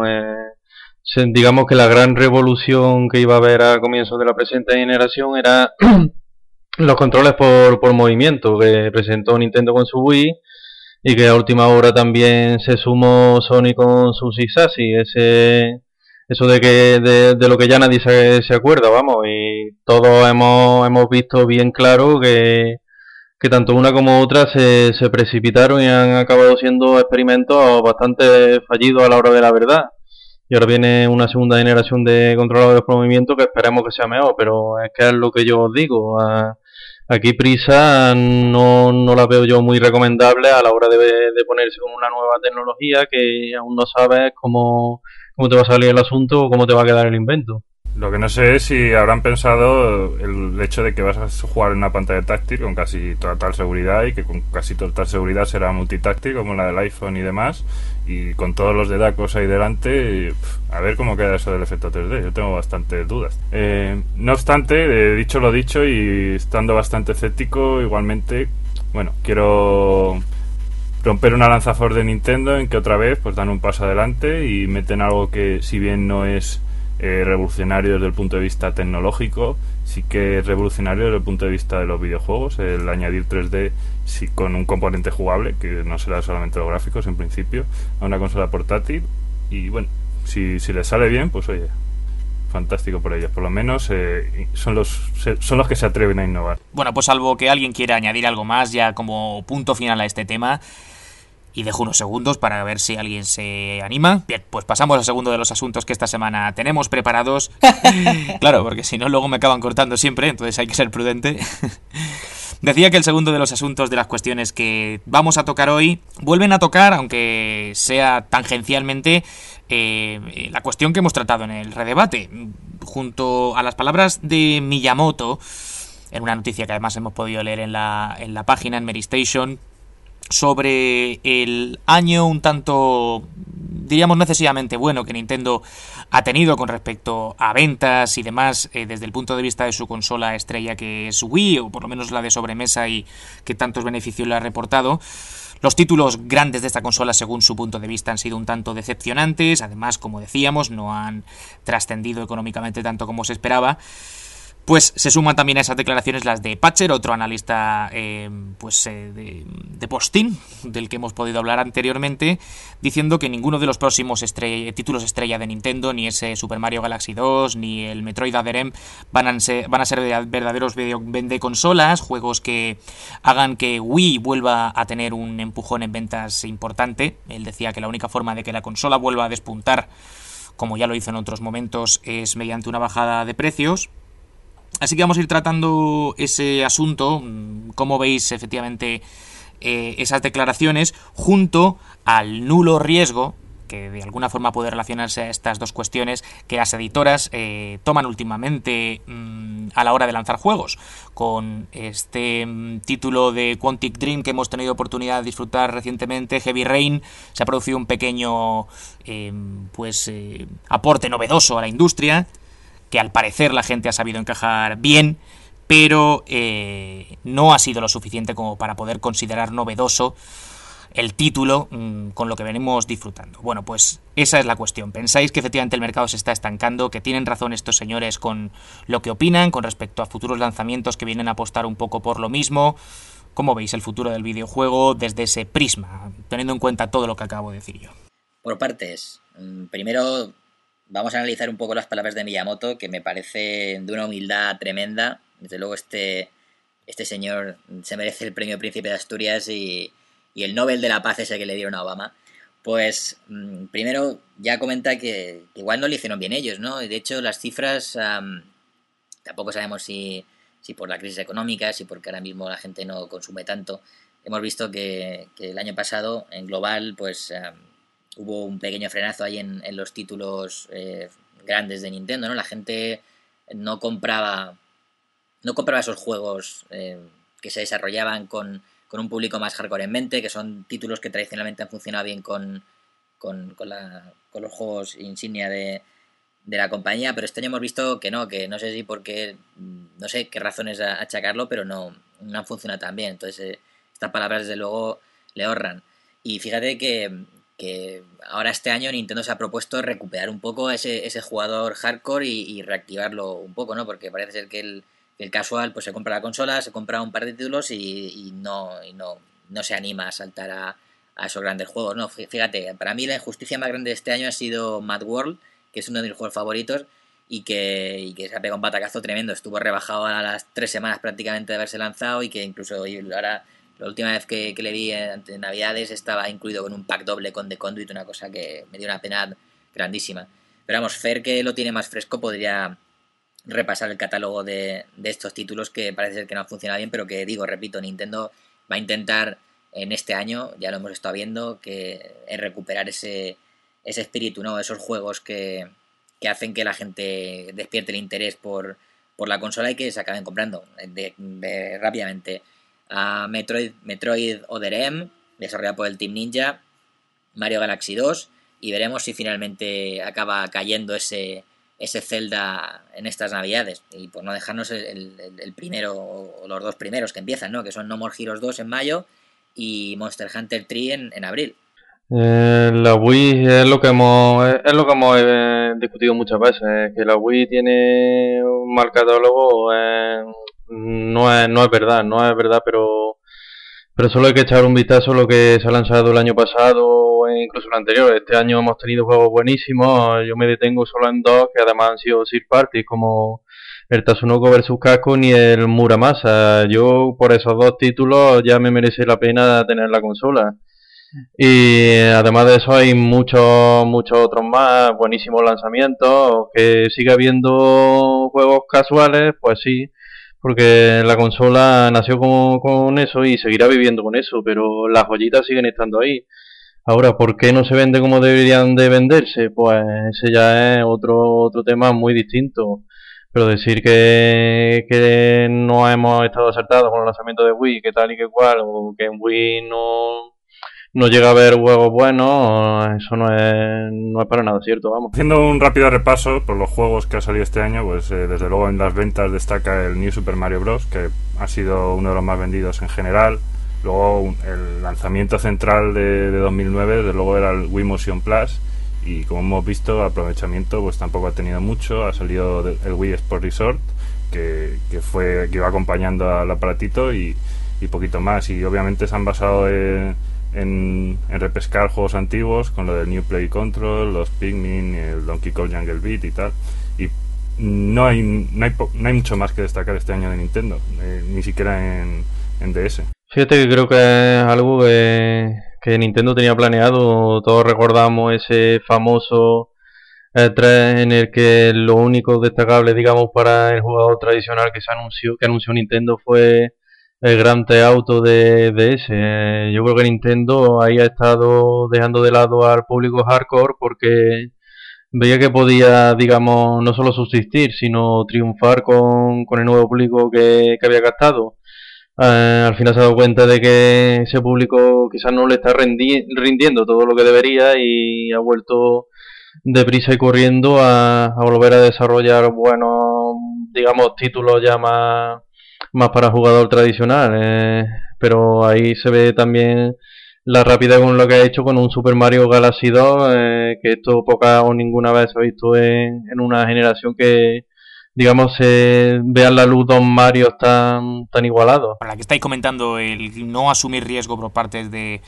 Digamos que la gran revolución que iba a haber a comienzos de la presente generación era los controles por movimiento que presentó Nintendo con su Wii, y que a última hora también se sumó Sony con su Sisasi, eso de lo que ya nadie se acuerda, vamos, y todos hemos visto bien claro que tanto una como otra se precipitaron y han acabado siendo experimentos bastante fallidos a la hora de la verdad. Y ahora viene una segunda generación de controladores por movimiento que esperemos que sea mejor, pero es que es lo que yo os digo. Aquí Prisa no la veo yo muy recomendable a la hora de ponerse con una nueva tecnología que aún no sabes cómo te va a salir el asunto o cómo te va a quedar el invento. Lo que no sé es si habrán pensado el hecho de que vas a jugar en una pantalla táctil con casi total seguridad, y que con casi total seguridad será multitáctil como la del iPhone y demás, y con todos los dedacos ahí delante, a ver cómo queda eso del efecto 3D. Yo tengo bastantes dudas. No obstante, dicho lo dicho, y estando bastante escéptico, igualmente, bueno, quiero romper una lanza a favor de Nintendo en que otra vez pues dan un paso adelante y meten algo que, si bien no es revolucionario desde el punto de vista tecnológico, sí que es revolucionario desde el punto de vista de los videojuegos, el añadir 3D sí, con un componente jugable, que no será solamente los gráficos en principio, a una consola portátil. Y bueno, si les sale bien, pues oye, fantástico por ellos, por lo menos son los que se atreven a innovar. Bueno, pues salvo que alguien quiera añadir algo más ya como punto final a este tema, y dejo unos segundos para ver si alguien se anima. Bien, pues pasamos al segundo de los asuntos que esta semana tenemos preparados. Claro, porque si no luego me acaban cortando siempre, entonces hay que ser prudente. Decía que el segundo de los asuntos de las cuestiones que vamos a tocar hoy vuelven a tocar, aunque sea tangencialmente, la cuestión que hemos tratado en el redebate. Junto a las palabras de Miyamoto, en una noticia que además hemos podido leer en la página, en Mary Station, sobre el año un tanto, diríamos, no excesivamente bueno que Nintendo ha tenido con respecto a ventas y demás, desde el punto de vista de su consola estrella, que es Wii, o por lo menos la de sobremesa, y que tantos beneficios le ha reportado. Los títulos grandes de esta consola, según su punto de vista, han sido un tanto decepcionantes. Además, como decíamos, no han trascendido económicamente tanto como se esperaba. Pues se suman también a esas declaraciones las de Patcher, otro analista de Postin, del que hemos podido hablar anteriormente, diciendo que ninguno de los próximos títulos estrella de Nintendo, ni ese Super Mario Galaxy 2, ni el Metroid Other M, van a ser verdaderos vendeconsolas, juegos que hagan que Wii vuelva a tener un empujón en ventas importante. Él decía que la única forma de que la consola vuelva a despuntar, como ya lo hizo en otros momentos, es mediante una bajada de precios. Así que vamos a ir tratando ese asunto, cómo veis efectivamente esas declaraciones, junto al nulo riesgo, que de alguna forma puede relacionarse a estas dos cuestiones, que las editoras toman últimamente a la hora de lanzar juegos. Con este título de Quantic Dream que hemos tenido oportunidad de disfrutar recientemente, Heavy Rain, se ha producido un pequeño aporte novedoso a la industria, que al parecer la gente ha sabido encajar bien, pero no ha sido lo suficiente como para poder considerar novedoso el título con lo que venimos disfrutando. Bueno, pues esa es la cuestión. ¿Pensáis que efectivamente el mercado se está estancando, que tienen razón estos señores con lo que opinan con respecto a futuros lanzamientos que vienen a apostar un poco por lo mismo? ¿Cómo veis el futuro del videojuego desde ese prisma, teniendo en cuenta todo lo que acabo de decir yo? Por partes. Primero, vamos a analizar un poco las palabras de Miyamoto, que me parecen de una humildad tremenda. Desde luego este señor se merece el premio Príncipe de Asturias y el Nobel de la Paz ese que le dieron a Obama, Pues primero ya comenta que igual no lo hicieron bien ellos, ¿no? De hecho, las cifras tampoco sabemos si por la crisis económica, si porque ahora mismo la gente no consume tanto. Hemos visto que el año pasado, en global, pues hubo un pequeño frenazo ahí en los títulos grandes de Nintendo, ¿no? La gente no compraba esos juegos que se desarrollaban con un público más hardcore en mente, que son títulos que tradicionalmente han funcionado bien con los juegos insignia de la compañía, pero este año hemos visto que no sé si porque, no sé qué razones achacarlo, pero no han funcionado tan bien. Entonces estas palabras desde luego le honran. Y fíjate que ahora este año Nintendo se ha propuesto recuperar un poco ese jugador hardcore y reactivarlo un poco, ¿no? Porque parece ser que el casual pues se compra la consola, se compra un par de títulos y no se anima a saltar a esos grandes juegos, ¿no? Fíjate, para mí la injusticia más grande de este año ha sido Mad World, que es uno de mis juegos favoritos y que se ha pegado un batacazo tremendo. Estuvo rebajado a las 3 semanas prácticamente de haberse lanzado y que incluso ahora, la última vez que le vi en Navidades, estaba incluido con un pack doble con The Conduit, una cosa que me dio una pena grandísima. Pero vamos, Fer, que lo tiene más fresco, podría repasar el catálogo de estos títulos que parece ser que no han funcionado bien, pero que repito, Nintendo va a intentar en este año, ya lo hemos estado viendo, que es recuperar ese espíritu, ¿no? Esos juegos que hacen que la gente despierte el interés por la consola y que se acaben comprando rápidamente. Metroid Other M, desarrollado por el Team Ninja, Mario Galaxy 2, y veremos si finalmente acaba cayendo ese Zelda en estas Navidades, y por no dejarnos el primero o los dos primeros que empiezan, ¿no? Que son No More Heroes 2 en mayo y Monster Hunter 3 en abril. La Wii es lo que hemos discutido muchas veces, que la Wii tiene un mal catálogo. No es verdad, pero solo hay que echar un vistazo a lo que se ha lanzado el año pasado e incluso el anterior. Este año hemos tenido juegos buenísimos. Yo me detengo solo en dos que además han sido third party, como el Tatsunoko vs Capcom y el Muramasa. Yo por esos dos títulos ya me merece la pena tener la consola. Y además de eso hay muchos otros más buenísimos lanzamientos. Que sigue habiendo juegos casuales, pues sí, porque la consola nació con eso y seguirá viviendo con eso, pero las joyitas siguen estando ahí. Ahora, ¿por qué no se vende como deberían de venderse? Pues ese ya es otro tema muy distinto. Pero decir que no hemos estado acertados con el lanzamiento de Wii, que tal y que cual, o que en Wii no llega a haber juegos buenos, eso no es para nada cierto, vamos. Haciendo un rápido repaso por los juegos que ha salido este año, pues desde luego en las ventas destaca el New Super Mario Bros., que ha sido uno de los más vendidos en general. Luego el lanzamiento central de 2009, desde luego era el Wii Motion Plus, y como hemos visto, aprovechamiento pues tampoco ha tenido mucho. Ha salido el Wii Sport Resort, que iba acompañando al aparatito, y poquito más, y obviamente se han basado en repescar juegos antiguos con lo del New Play Control, los Pikmin, el Donkey Kong Jungle Beat y tal. Y no hay mucho más que destacar este año de Nintendo, ni siquiera en DS. Fíjate que creo que es algo que Nintendo tenía planeado. Todos recordamos ese famoso E3 en el que lo único destacable, digamos, para el jugador tradicional que anunció Nintendo fue el Grand Theft Auto de DS. Yo creo que Nintendo ahí ha estado dejando de lado al público hardcore porque veía que podía, digamos, no solo subsistir, sino triunfar con el nuevo público que había captado. Al final se ha dado cuenta de que ese público quizás no le está rindiendo todo lo que debería, y ha vuelto deprisa y corriendo a volver a desarrollar buenos, digamos, títulos ya más para jugador tradicional, pero ahí se ve también la rapidez con lo que ha hecho con un Super Mario Galaxy 2, que esto poca o ninguna vez se ha visto en una generación que, digamos, vean la luz dos Marios tan igualados. Para la que estáis comentando, el no asumir riesgo por parte de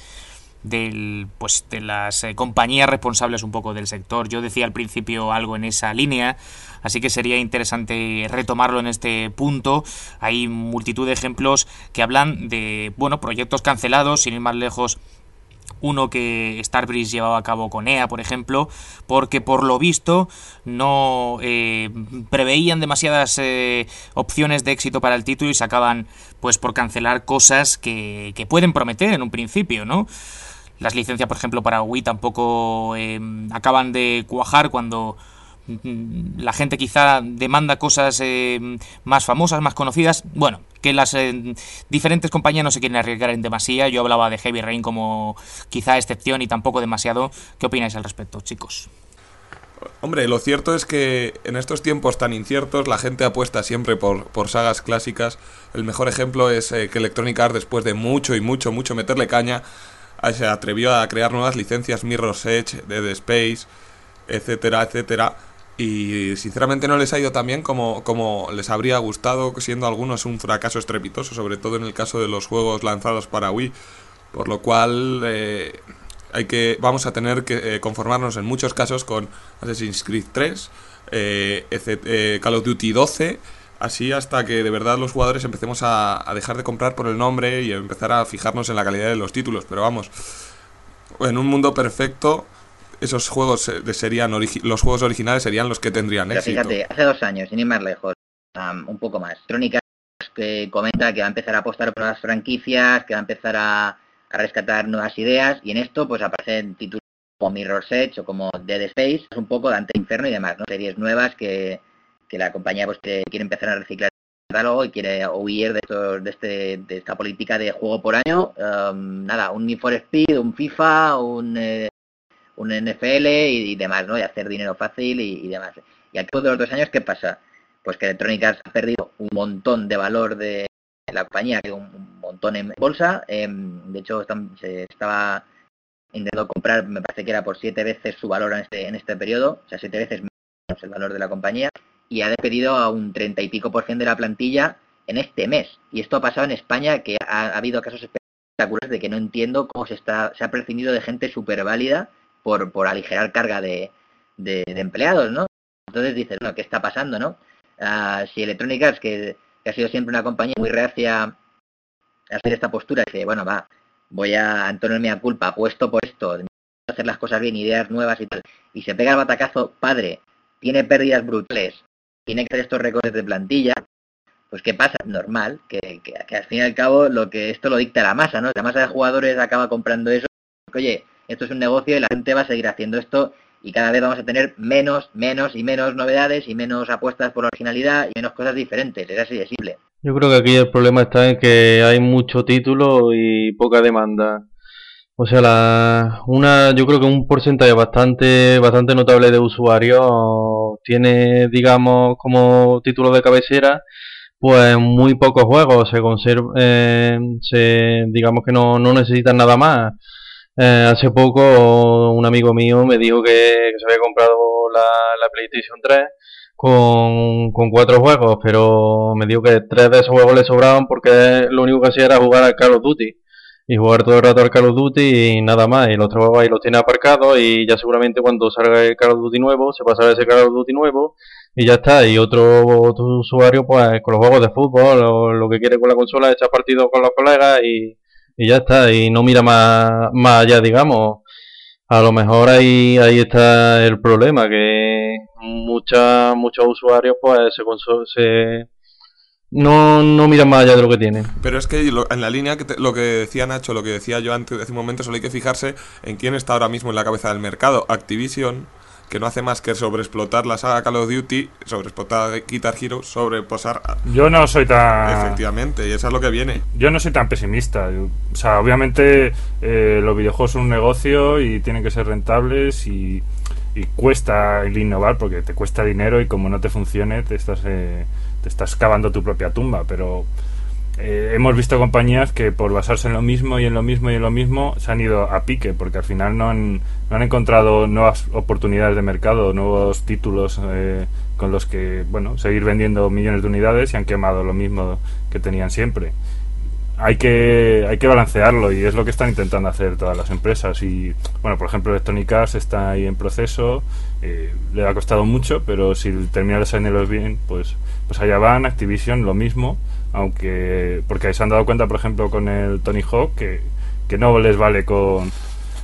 las compañías responsables un poco del sector. Yo decía al principio algo en esa línea, así que sería interesante retomarlo en este punto. Hay multitud de ejemplos que hablan de proyectos cancelados, sin ir más lejos. uno que Starbreeze llevaba a cabo con EA, por ejemplo, porque por lo visto no preveían demasiadas opciones de éxito para el título y se acaban pues por cancelar cosas que pueden prometer en un principio, ¿no? Las licencias, por ejemplo, para Wii tampoco acaban de cuajar cuando la gente quizá demanda cosas más famosas, más conocidas. Bueno, que las diferentes compañías no se quieren arriesgar en demasía. Yo hablaba de Heavy Rain como quizá excepción y tampoco demasiado. ¿Qué opináis al respecto, chicos? Hombre, lo cierto es que en estos tiempos tan inciertos la gente apuesta siempre por sagas clásicas. El mejor ejemplo es que Electronic Arts, después de mucho meterle caña, se atrevió a crear nuevas licencias, Mirror's Edge, Dead Space, etcétera, etcétera. Y sinceramente no les ha ido tan bien como les habría gustado, siendo algunos un fracaso estrepitoso, sobre todo en el caso de los juegos lanzados para Wii. Por lo cual vamos a tener que conformarnos en muchos casos con Assassin's Creed 3, Call of Duty 12, así hasta que de verdad los jugadores empecemos a dejar de comprar por el nombre y a empezar a fijarnos en la calidad de los títulos. Pero vamos, en un mundo perfecto, esos juegos los juegos originales serían los que tendrían pero éxito. Fíjate, hace 2 años, sin ir más lejos, un poco más, Electronic Arts que comenta que va a empezar a apostar por las franquicias, que va a empezar a rescatar nuevas ideas, y en esto pues aparecen títulos como Mirror's Edge o como Dead Space, es un poco Dante Inferno y demás, ¿no? Series nuevas que la compañía pues quiere empezar a reciclar el catálogo y quiere huir de esta política de juego por año. Un Need for Speed, un FIFA, un NFL y demás, ¿no? Y hacer dinero fácil y demás. Y al cabo de los 2 años, ¿qué pasa? Pues que Electronic Arts ha perdido un montón de valor de la compañía, ha quedado un montón en bolsa. De hecho, se estaba intentando comprar, me parece que era por 7 veces su valor en este periodo, o sea, 7 veces menos el valor de la compañía, y ha despedido a un 30 y pico % de la plantilla en este mes. Y esto ha pasado en España, que ha habido casos espectaculares de que no entiendo cómo se ha prescindido de gente súper válida por aligerar carga de empleados, ¿no? Entonces dices, bueno, ¿qué está pasando, no? Si Electronic Arts, que ha sido siempre una compañía muy reacia a hacer esta postura, dice, bueno, voy a entonarme a culpa, apuesto por esto, hacer las cosas bien, ideas nuevas y tal, y se pega el batacazo, padre, tiene pérdidas brutales, tiene que hacer estos recortes de plantilla, pues ¿qué pasa? Normal, que al fin y al cabo esto lo dicta la masa, ¿no? La masa de jugadores acaba comprando eso, porque, oye, esto es un negocio y la gente va a seguir haciendo esto y cada vez vamos a tener menos novedades y menos apuestas por originalidad y menos cosas diferentes, es así de simple. Yo creo que aquí el problema está en que hay mucho título y poca demanda. O sea, yo creo que un porcentaje bastante notable de usuarios tiene, digamos, como título de cabecera, pues muy pocos juegos, digamos que no necesitan nada más. Hace poco un amigo mío me dijo que se había comprado la PlayStation 3 con 4 juegos, pero me dijo que 3 de esos juegos le sobraban porque lo único que hacía era jugar al Call of Duty y jugar todo el rato al Call of Duty y nada más, y los otros juegos ahí los tiene aparcados y ya seguramente cuando salga el Call of Duty nuevo se pasará ese Call of Duty nuevo y ya está. Y otro usuario pues con los juegos de fútbol o lo que quiere con la consola, echar partidos con los colegas y ya está, y no mira más allá, digamos. A lo mejor ahí está el problema, que muchos usuarios pues no miran más allá de lo que tienen. Pero es que en la línea lo que decía Nacho, lo que decía yo antes hace un momento, solo hay que fijarse en quién está ahora mismo en la cabeza del mercado. Activision, que no hace más que sobreexplotar la saga Call of Duty, sobreexplotar Guitar Hero, sobreposar... Yo no soy tan... Efectivamente, y eso es lo que viene. Yo no soy tan pesimista. O sea, obviamente los videojuegos son un negocio y tienen que ser rentables y cuesta el innovar porque te cuesta dinero y como no te funcione te estás cavando tu propia tumba, pero... hemos visto compañías que por basarse en lo mismo y en lo mismo y en lo mismo se han ido a pique porque al final no han encontrado nuevas oportunidades de mercado, nuevos títulos con los que seguir vendiendo millones de unidades y han quemado lo mismo que tenían siempre. Hay que balancearlo y es lo que están intentando hacer todas las empresas y por ejemplo Electronic Arts está ahí en proceso, le ha costado mucho, pero si termina de sanearlos bien pues allá van. Activision lo mismo, aunque porque se han dado cuenta por ejemplo con el Tony Hawk que no les vale con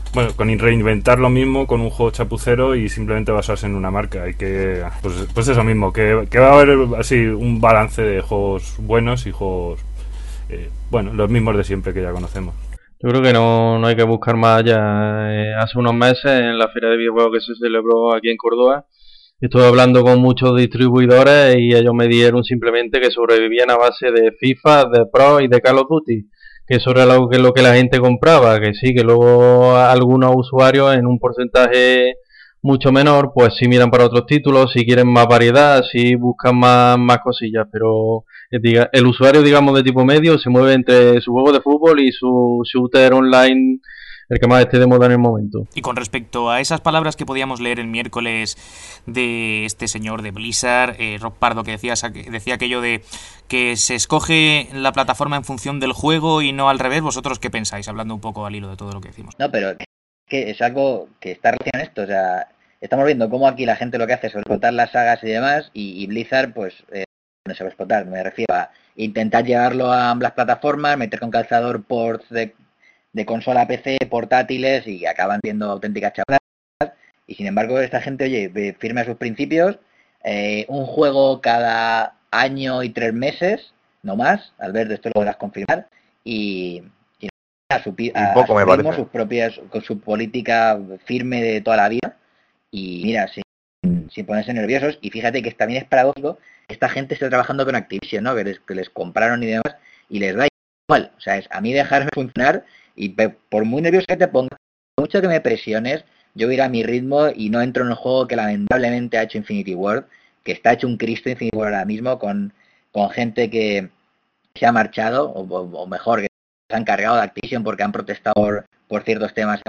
Bueno, con reinventar lo mismo con un juego chapucero y simplemente basarse en una marca. Hay que, pues eso mismo, que va a haber así un balance de juegos buenos y juegos, bueno, los mismos de siempre que ya conocemos. Yo creo que no hay que buscar más allá. Hace unos meses, en la feria de videojuegos que se celebró aquí en Córdoba, estuve hablando con muchos distribuidores y ellos me dijeron simplemente que sobrevivían a base de FIFA, de Pro y de Call of Duty, que eso era lo que la gente compraba, que sí, que luego algunos usuarios en un porcentaje mucho menor, pues sí miran para otros títulos, si quieren más variedad, si buscan más cosillas, pero el usuario, digamos, de tipo medio se mueve entre su juego de fútbol y su shooter online, el que más esté de moda en el momento. Y con respecto a esas palabras que podíamos leer el miércoles de este señor de Blizzard, Rob Pardo, que decía aquello de que se escoge la plataforma en función del juego y no al revés, ¿vosotros qué pensáis? Hablando un poco al hilo de todo lo que decimos. No, pero que es algo que está relacionado en esto, o sea, estamos viendo cómo aquí la gente lo que hace es explotar las sagas y demás, y Blizzard, pues, no se va a explotar, me refiero a intentar llevarlo a ambas plataformas, meter con calzador ports de consola a PC, portátiles, y acaban siendo auténticas chapas. Y sin embargo, esta gente, oye, firme a sus principios, un juego cada año y 3 meses, no más, al ver de esto lo podrás confirmar, y a su ritmo, sus propias, con su política firme de toda la vida, y mira, sin ponerse nerviosos. Y fíjate que también es paradójico, esta gente está trabajando con Activision, ¿no? Que les compraron y demás, y les da igual, o sea, es a mí dejarme funcionar, y por muy nervioso que te ponga, mucho que me presiones, yo voy a ir a mi ritmo y no entro en el juego que lamentablemente ha hecho Infinity Ward, que está hecho un Cristo Infinity Ward ahora mismo, con gente que se ha marchado, o mejor, que se han cargado de Activision porque han protestado por ciertos temas,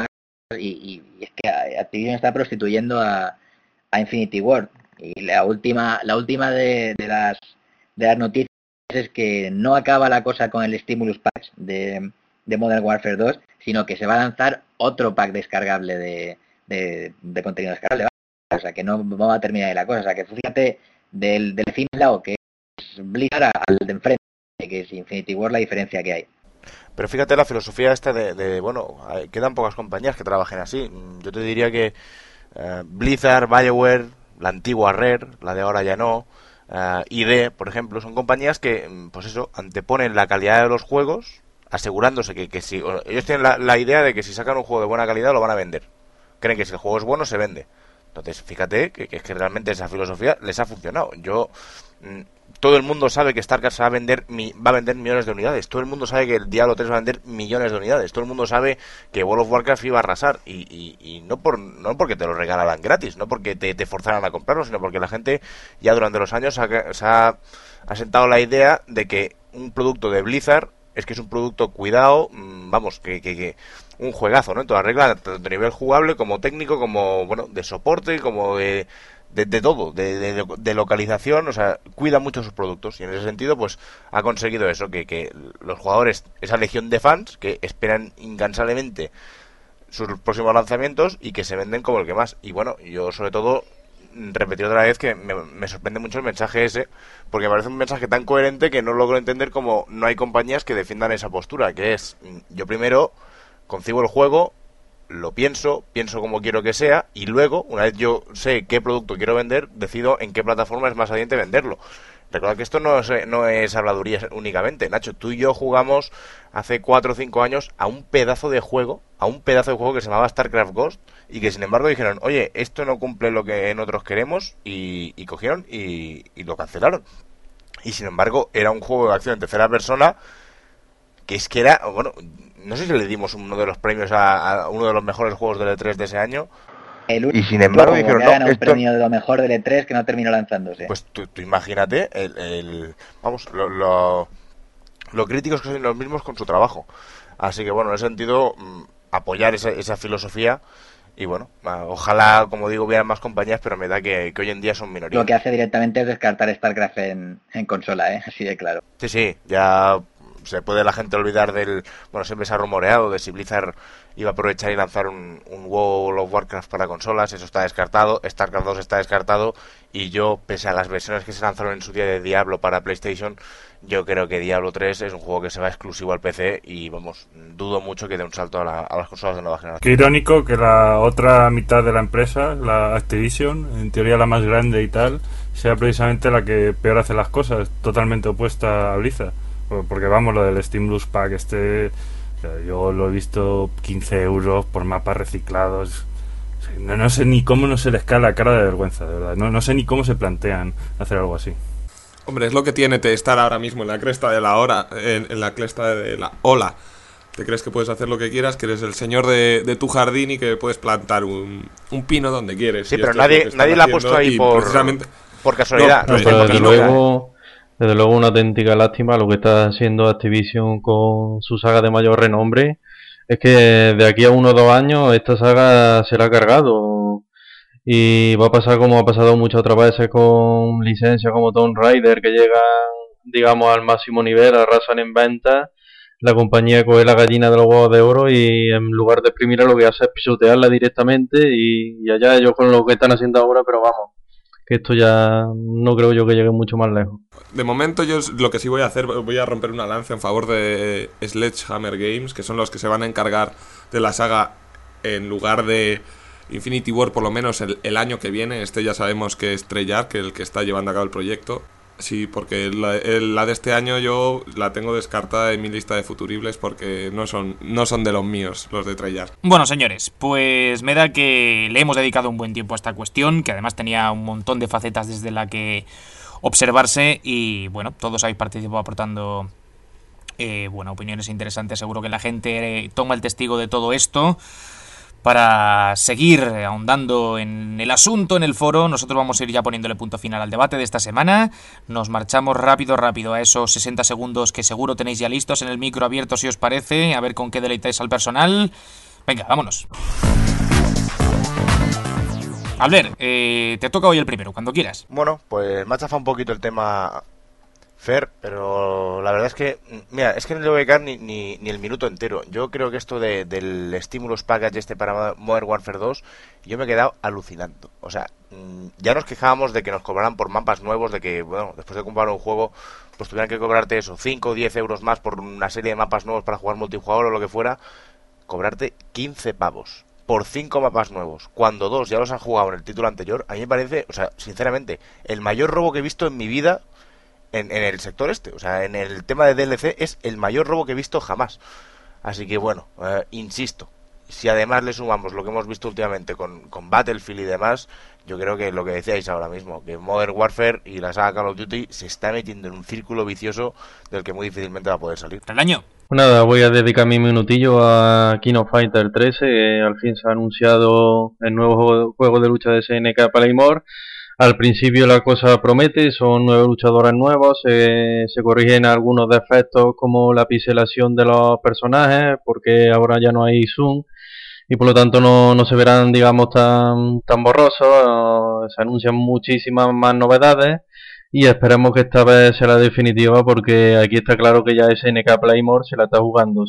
y es que Activision está prostituyendo a Infinity Ward. Y la última de las noticias es que no acaba la cosa con el Stimulus Patch de Modern Warfare 2, sino que se va a lanzar otro pack descargable de contenido descargable. O sea, que no va a terminar la cosa. O sea, que fíjate del fin lado, que es Blizzard, al de enfrente, que es Infinity Ward, la diferencia que hay. Pero fíjate la filosofía esta bueno, quedan pocas compañías que trabajen así. Yo te diría que Blizzard, BioWare, la antigua Rare, la de ahora ya no, ID, por ejemplo, son compañías que, pues eso, anteponen la calidad de los juegos, asegurándose que si ellos tienen la idea de que si sacan un juego de buena calidad lo van a vender. Creen que si el juego es bueno se vende. Entonces, fíjate que realmente esa filosofía les ha funcionado. Todo el mundo sabe que StarCraft va a vender millones de unidades. Todo el mundo sabe que el Diablo 3 va a vender millones de unidades. Todo el mundo sabe que World of Warcraft iba a arrasar. Y no porque te lo regalaran gratis, no porque te forzaran a comprarlo, sino porque la gente ya durante los años se ha sentado la idea de que un producto de Blizzard es que es un producto cuidado, vamos, que un juegazo, ¿no? En toda regla, tanto a nivel jugable como técnico, como, bueno, de soporte, como de todo, de localización, o sea, cuida mucho sus productos, y en ese sentido pues ha conseguido eso, que los jugadores, esa legión de fans que esperan incansablemente sus próximos lanzamientos y que se venden como el que más. Y bueno, yo sobre todo repetir otra vez que me sorprende mucho el mensaje ese, porque me parece un mensaje tan coherente que no logro entender cómo no hay compañías que defiendan esa postura, que es, yo primero concibo el juego, lo pienso como quiero que sea, y luego, una vez yo sé qué producto quiero vender, decido en qué plataforma es más adiente venderlo. Recuerda que esto no es habladuría únicamente. Nacho, tú y yo jugamos hace 4 o 5 años a un pedazo de juego que se llamaba StarCraft Ghost, y que sin embargo dijeron, oye, esto no cumple lo que nosotros queremos, y cogieron y lo cancelaron. Y sin embargo era un juego de acción en tercera persona que es que era, bueno, no sé si le dimos uno de los premios a uno de los mejores juegos del E3 de ese año. Y sin embargo dijeron, no, un premio de lo mejor del E3 que no terminó lanzándose. Pues tú imagínate vamos, lo críticos que son los mismos con su trabajo. Así que bueno, en ese sentido, apoyar esa filosofía. Y bueno, ojalá, como digo, hubieran más compañías, pero me da que hoy en día son minorías. Lo que hace directamente es descartar StarCraft en consola, así de claro. Sí, ya se puede la gente olvidar del... Bueno, siempre se ha rumoreado de si Blizzard iba a aprovechar y lanzar un World of Warcraft para consolas. Eso está descartado. StarCraft 2 está descartado. Y yo, pese a las versiones que se lanzaron en su día de Diablo para PlayStation, yo creo que Diablo 3 es un juego que se va exclusivo al PC y, vamos, dudo mucho que dé un salto a las consolas de nueva generación. Qué irónico que la otra mitad de la empresa, la Activision, en teoría la más grande y tal, sea precisamente la que peor hace las cosas, totalmente opuesta a Blizzard. Porque vamos, lo del Steam Blues Pack yo lo he visto 15 euros por mapas reciclados. No sé ni cómo no se les cae la cara de vergüenza, de verdad. No sé ni cómo se plantean hacer algo así. Hombre, es lo que tiene de estar ahora mismo en la cresta de la hora, en la cresta de la ola. Te crees que puedes hacer lo que quieras, que eres el señor de tu jardín y que puedes plantar un pino donde quieres. Sí, pero nadie la ha puesto ahí por casualidad. No, pero desde luego una auténtica lástima lo que está haciendo Activision con su saga de mayor renombre. Es que de aquí a 1 o 2 años esta saga será cargado. Y va a pasar como ha pasado muchas otras veces con licencias como Tomb Raider, que llegan, digamos, al máximo nivel, arrasan en ventas. La compañía coge la gallina de los huevos de oro y en lugar de exprimirla lo que hace es pisotearla directamente y allá ellos con lo que están haciendo ahora, pero vamos, que esto ya no creo yo que llegue mucho más lejos. De momento yo lo que sí voy a hacer, voy a romper una lanza en favor de Sledgehammer Games, que son los que se van a encargar de la saga en lugar de Infinity War, por lo menos el año que viene. Ya sabemos que es Treyarch, que el que está llevando a cabo el proyecto. Sí, porque la de este año yo la tengo descartada en mi lista de futuribles porque no son de los míos, los de Treyarch. Bueno, señores, pues me da que le hemos dedicado un buen tiempo a esta cuestión, que además tenía un montón de facetas desde la que observarse y, bueno, todos habéis participado aportando opiniones interesantes. Seguro que la gente toma el testigo de todo esto. Para seguir ahondando en el asunto en el foro, nosotros vamos a ir ya poniéndole punto final al debate de esta semana. Nos marchamos rápido a esos 60 segundos que seguro tenéis ya listos en el micro abierto, si os parece, a ver con qué deleitáis al personal. Venga, vámonos. Albert, te toca hoy el primero, cuando quieras. Bueno, pues me ha chafado un poquito el tema Fer, pero la verdad es que, mira, es que no le voy a dedicar ni el minuto entero. Yo creo que esto del Stimulus Package para Modern Warfare 2, yo me he quedado alucinando. O sea, ya nos quejábamos de que nos cobraran por mapas nuevos, de que, bueno, después de comprar un juego, pues tuvieran que cobrarte eso, 5 o 10 euros más por una serie de mapas nuevos para jugar multijugador o lo que fuera, cobrarte 15 pavos por 5 mapas nuevos, cuando 2 ya los han jugado en el título anterior. A mí me parece, o sea, sinceramente, el mayor robo que he visto en mi vida en el sector o sea, en el tema de DLC es el mayor robo que he visto jamás. Así que bueno, insisto, si además le sumamos lo que hemos visto últimamente con Battlefield y demás, yo creo que lo que decíais ahora mismo, que Modern Warfare y la saga Call of Duty se está metiendo en un círculo vicioso del que muy difícilmente va a poder salir. El año. Nada, voy a dedicar mi minutillo a King of Fighters 13, al fin se ha anunciado el nuevo juego de lucha de SNK Playmore. Al principio la cosa promete, son 9 luchadores nuevos, se corrigen algunos defectos como la pixelación de los personajes, porque ahora ya no hay zoom y por lo tanto no se verán, digamos, tan borrosos. Se anuncian muchísimas más novedades y esperemos que esta vez sea la definitiva, porque aquí está claro que ya SNK Playmore se la está jugando.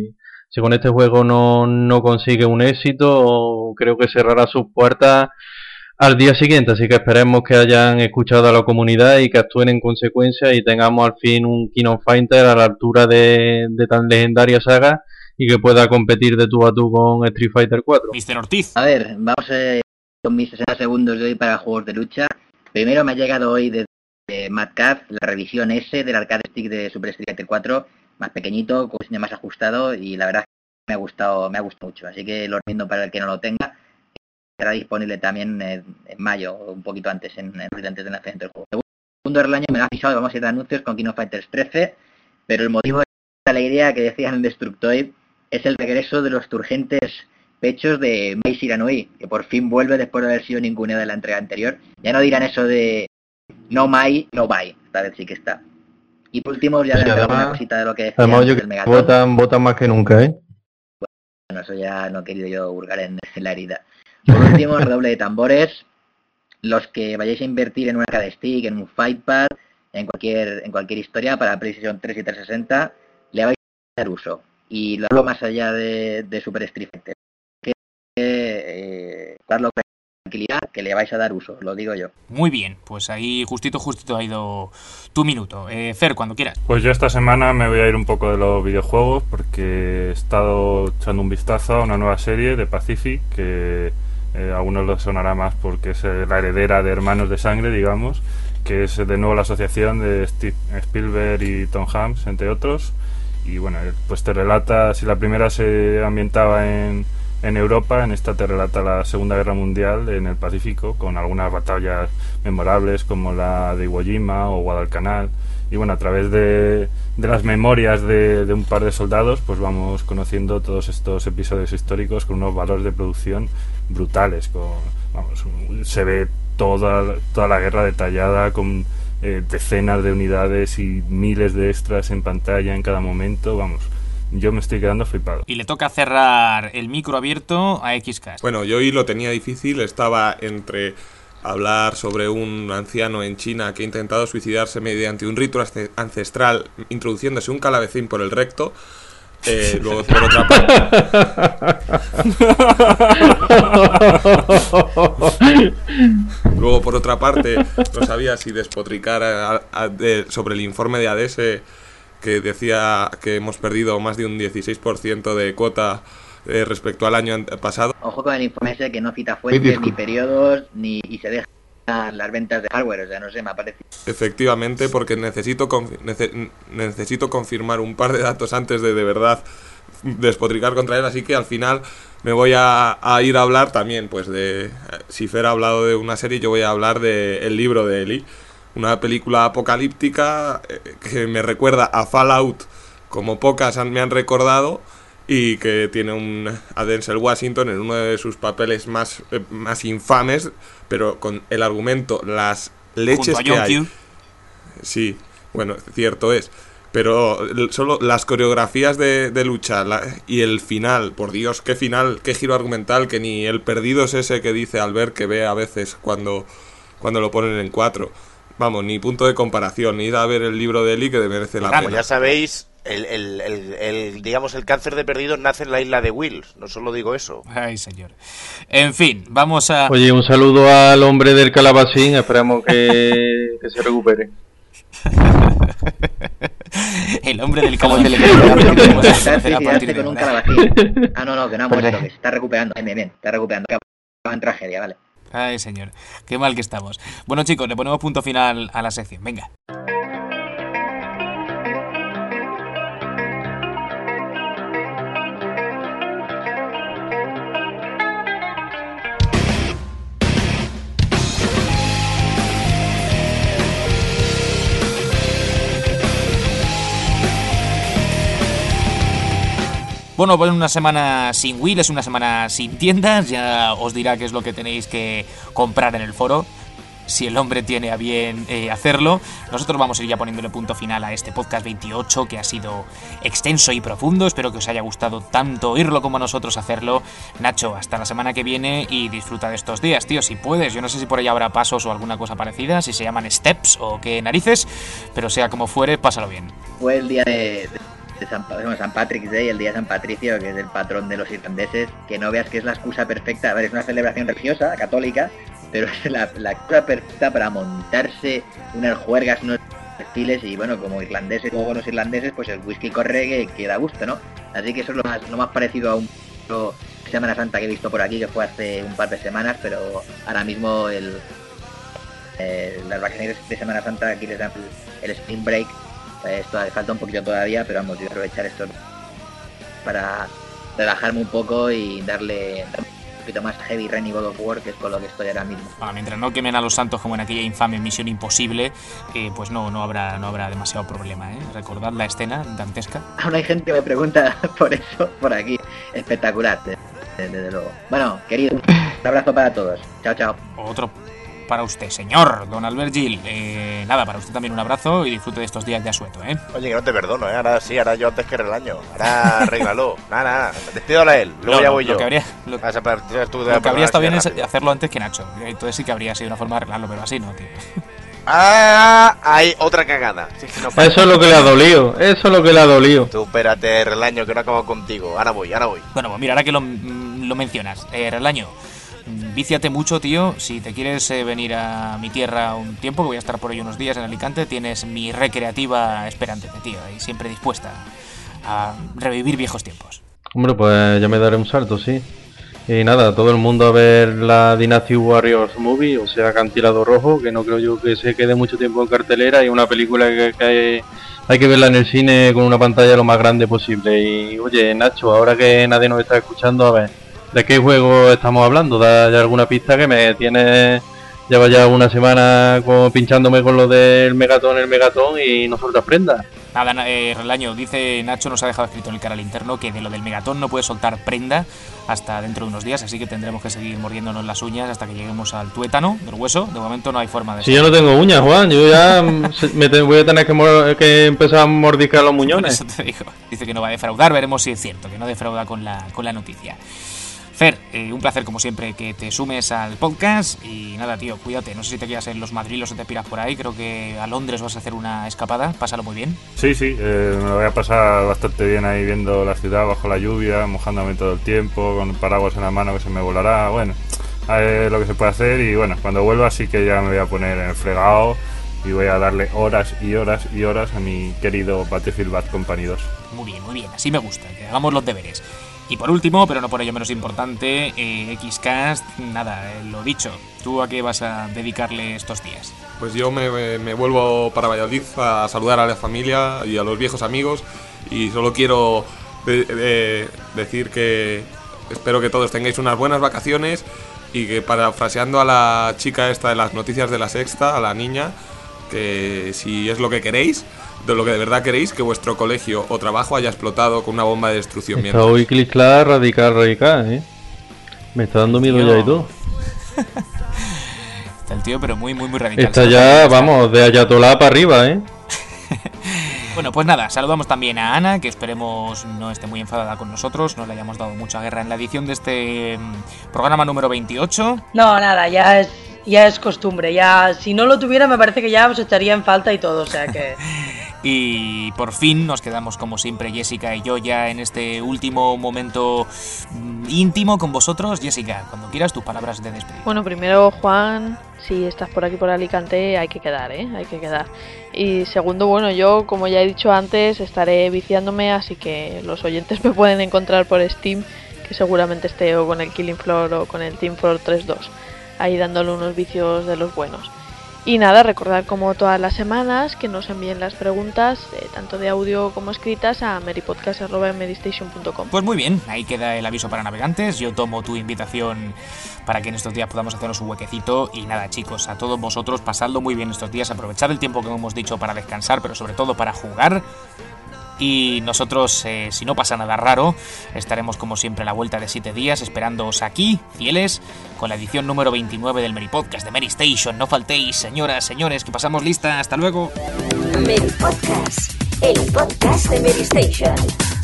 Si con este juego no consigue un éxito, creo que cerrará sus puertas al día siguiente, así que esperemos que hayan escuchado a la comunidad y que actúen en consecuencia y tengamos al fin un King of Fighters a la altura de tan legendaria saga y que pueda competir de tú a tú con Street Fighter 4. Mr. Ortiz. A ver, vamos con mis 60 segundos de hoy para juegos de lucha. Primero me ha llegado hoy desde Madcap la revisión S del arcade stick de Super Street Fighter 4, más pequeñito, con diseño más ajustado, y la verdad es que me ha gustado mucho, así que lo recomiendo para el que no lo tenga. Estará disponible también en mayo, un poquito antes, antes del lanzamiento del juego. Segundo del año me lo ha avisado, vamos a ir de anuncios con King of Fighters 13, pero el motivo de la idea que decían en Destructoid es el regreso de los turgentes pechos de Mei Shiranui, que por fin vuelve después de haber sido ninguneado de la entrega anterior. Ya no dirán eso de no Mai, no Bai, esta vez sí que está. Y por último, ya una cosita de lo que decían del Megatron. Votan más que nunca, ¿eh? Bueno, eso ya no he querido yo hurgar en la herida. Por último, redoble de tambores. Los que vayáis a invertir en un arcade stick, en un fightpad, en cualquier historia para PlayStation 3 y 360, le dar uso. Y lo hablo más allá de Super Street Fighter. Darlo con tranquilidad, que le vais a dar uso, lo digo yo. Muy bien, pues ahí justito ha ido tu minuto. Fer, cuando quieras. Pues yo esta semana me voy a ir un poco de los videojuegos porque he estado echando un vistazo a una nueva serie de Pacific que a algunos les sonará más porque es la heredera de Hermanos de Sangre, digamos, que es de nuevo la asociación de Steve Spielberg y Tom Hanks, entre otros. Y bueno, pues te relata, si la primera se ambientaba en Europa, en esta te relata la Segunda Guerra Mundial en el Pacífico, con algunas batallas memorables como la de Iwo Jima o Guadalcanal. Y bueno, a través de las memorias de un par de soldados, pues vamos conociendo todos estos episodios históricos con unos valores de producción brutales. Se ve toda la guerra detallada con decenas de unidades y miles de extras en pantalla en cada momento. Vamos, yo me estoy quedando flipado. Y le toca cerrar el micro abierto a Xcast. Bueno, yo hoy lo tenía difícil, estaba entre hablar sobre un anciano en China que ha intentado suicidarse mediante un rito ancestral introduciéndose un calabacín por el recto. Luego, por otra parte, no sabía si despotricar sobre el informe de ADS que decía que hemos perdido más de un 16% de cuota respecto al año pasado. Ojo con el informe ese que no cita fuentes, ni periodos, y se deja las ventas de hardware, o sea, no sé, me ha parecido. Efectivamente, porque necesito confirmar un par de datos antes de verdad despotricar contra él, así que al final me voy a ir a hablar también, pues de... Si Fer ha hablado de una serie, yo voy a hablar de El libro de Eli, una película apocalíptica que me recuerda a Fallout como pocas me han recordado, y que tiene a Denzel Washington en uno de sus papeles más infames, pero con el argumento, las leches que hay. Sí, bueno, cierto es. Pero solo las coreografías de lucha y el final, por Dios, qué final, qué giro argumental, que ni el perdido es ese que dice Albert que ve a veces cuando lo ponen en 4. Vamos, ni punto de comparación, ni ir a ver el libro de Eli, que merece la pena. Pues ya sabéis... digamos, el cáncer de perdidos nace en la isla de Wills, no solo digo eso. Ay, señor. En fin, vamos a... Oye, un saludo al hombre del calabacín, esperamos que se recupere. El hombre del calabacín. Con un calabacín. Ah, no, que no ha muerto, que se está recuperando. Bien, está recuperando. Que va en tragedia, vale. Ay, señor, qué mal que estamos. Bueno, chicos, le ponemos punto final a la sección, venga. Bueno, pues una semana sin Will, es una semana sin tiendas, ya os dirá qué es lo que tenéis que comprar en el foro, si el hombre tiene a bien hacerlo. Nosotros vamos a ir ya poniéndole punto final a este podcast 28, que ha sido extenso y profundo. Espero que os haya gustado tanto oírlo como a nosotros hacerlo. Nacho, hasta la semana que viene y disfruta de estos días, tío, si puedes. Yo no sé si por ahí habrá pasos o alguna cosa parecida, si se llaman steps o qué narices, pero sea como fuere, pásalo bien. Fue el día de San Patrick's Day, el día de San Patricio, que es el patrón de los irlandeses, que no veas que es la excusa perfecta. A ver, es una celebración religiosa, católica, pero es la excusa perfecta para montarse unas juergas, unos desfiles, y bueno, como irlandeses o buenos irlandeses, pues el whisky corre que da gusto, ¿no? Así que eso es lo más parecido a un Semana Santa que he visto por aquí, que fue hace un par de semanas, pero ahora mismo las vacaciones de Semana Santa aquí les dan el Spring Break. Esto falta un poquito todavía, pero vamos, voy a aprovechar esto para relajarme un poco y darle un poquito más heavy rain y God of War, que es con lo que estoy ahora mismo. Mientras no quemen a los santos como en aquella infame Misión Imposible, pues no habrá demasiado problema, ¿eh? Recordad la escena dantesca. Aún hay gente que me pregunta por eso, por aquí. Espectacular, desde luego. Bueno, querido, un abrazo para todos. Chao. Otro para usted, señor Don Albert Gil. Nada, para usted también un abrazo y disfrute de estos días de asueto, ¿eh? Oye, que no te perdono, ¿eh? Ahora yo antes que Relaño. Ahora arréglalo. Nada, despídalo a él, luego ya voy yo. Lo que habría estado bien es hacerlo antes que Nacho. Entonces sí que habría sido una forma de arreglarlo, pero así no, tío. Hay otra cagada. Si es que no eso es lo que le ha dolido. Tú espérate, Relaño, que no acabo contigo. Ahora voy. Bueno, pues mira, ahora que lo mencionas, Relaño, víciate mucho, tío. Si te quieres venir a mi tierra un tiempo, que voy a estar por ahí unos días en Alicante, tienes mi recreativa esperándote, tío, y siempre dispuesta a revivir viejos tiempos. Hombre, pues ya me daré un salto, sí. Y nada, todo el mundo a ver la Dynasty Warriors Movie, o sea, Acantilado Rojo, que no creo yo que se quede mucho tiempo en cartelera, y una película que hay que verla en el cine con una pantalla lo más grande posible. Y oye, Nacho, ahora que nadie nos está escuchando, a ver, ¿de qué juego estamos hablando? Da ya alguna pista, que me tiene... Lleva ya una semana pinchándome con lo del Megatón, y no sueltas prenda. Nada, Relaño, dice Nacho, nos ha dejado escrito en el canal interno que de lo del Megatón no puede soltar prenda hasta dentro de unos días, así que tendremos que seguir mordiéndonos las uñas hasta que lleguemos al tuétano del hueso. De momento no hay forma de... Si yo no tengo uñas, Juan, yo ya voy a tener que empezar a mordiscar los muñones. Por eso te digo. Dice que no va a defraudar, veremos si es cierto, que no defrauda con la noticia. Fer, un placer como siempre que te sumes al podcast y nada, tío, cuídate, no sé si te quedas en los Madrilos o te piras por ahí, creo que a Londres vas a hacer una escapada, pásalo muy bien. Sí, me lo voy a pasar bastante bien ahí viendo la ciudad bajo la lluvia, mojándome todo el tiempo, con paraguas en la mano que se me volará, bueno, es lo que se puede hacer y bueno, cuando vuelva sí que ya me voy a poner en el fregado y voy a darle horas y horas y horas a mi querido Battlefield Bad Company 2. Muy bien, así me gusta, que hagamos los deberes. Y por último, pero no por ello menos importante, Xcast, nada, lo dicho, ¿tú a qué vas a dedicarle estos días? Pues yo me vuelvo para Valladolid a saludar a la familia y a los viejos amigos y solo quiero decir que espero que todos tengáis unas buenas vacaciones y que, parafraseando a la chica esta de las noticias de La Sexta, a la niña, que si es lo que queréis, de lo que de verdad queréis, que vuestro colegio o trabajo haya explotado con una bomba de destrucción. Está hoy Clislar radical, me está dando miedo ya y todo. Está el tío, pero muy radical. Está ya, vamos, de Ayatolá para arriba, Bueno, pues nada, saludamos también a Ana, que esperemos no esté muy enfadada con nosotros, no le hayamos dado mucha guerra en la edición de este programa número 28. No, nada, ya es costumbre, ya si no lo tuviera me parece que ya os echaría en falta y todo, o sea que... Y por fin nos quedamos como siempre Jessica y yo ya en este último momento íntimo con vosotros. Jessica, cuando quieras tus palabras de despedida. Bueno, primero Juan, si estás por aquí por Alicante hay que quedar, hay que quedar. Y segundo, bueno, yo como ya he dicho antes estaré viciándome, así que los oyentes me pueden encontrar por Steam, que seguramente esté o con el Killing Floor o con el Team Fortress 2, ahí dándole unos vicios de los buenos. Y nada, recordad como todas las semanas que nos envíen las preguntas, tanto de audio como escritas, a meripodcast@medistation.com. Pues muy bien, ahí queda el aviso para navegantes. Yo tomo tu invitación para que en estos días podamos hacernos un huequecito. Y nada, chicos, a todos vosotros, pasadlo muy bien estos días, aprovechad el tiempo que hemos dicho para descansar, pero sobre todo para jugar. Y nosotros, si no pasa nada raro, estaremos como siempre a la vuelta de 7 días esperándoos aquí, fieles, con la edición número 29 del Meripodcast de Mary Station. No faltéis, señoras, señores, que pasamos lista. Hasta luego. Meripodcast, el podcast de Mary Station.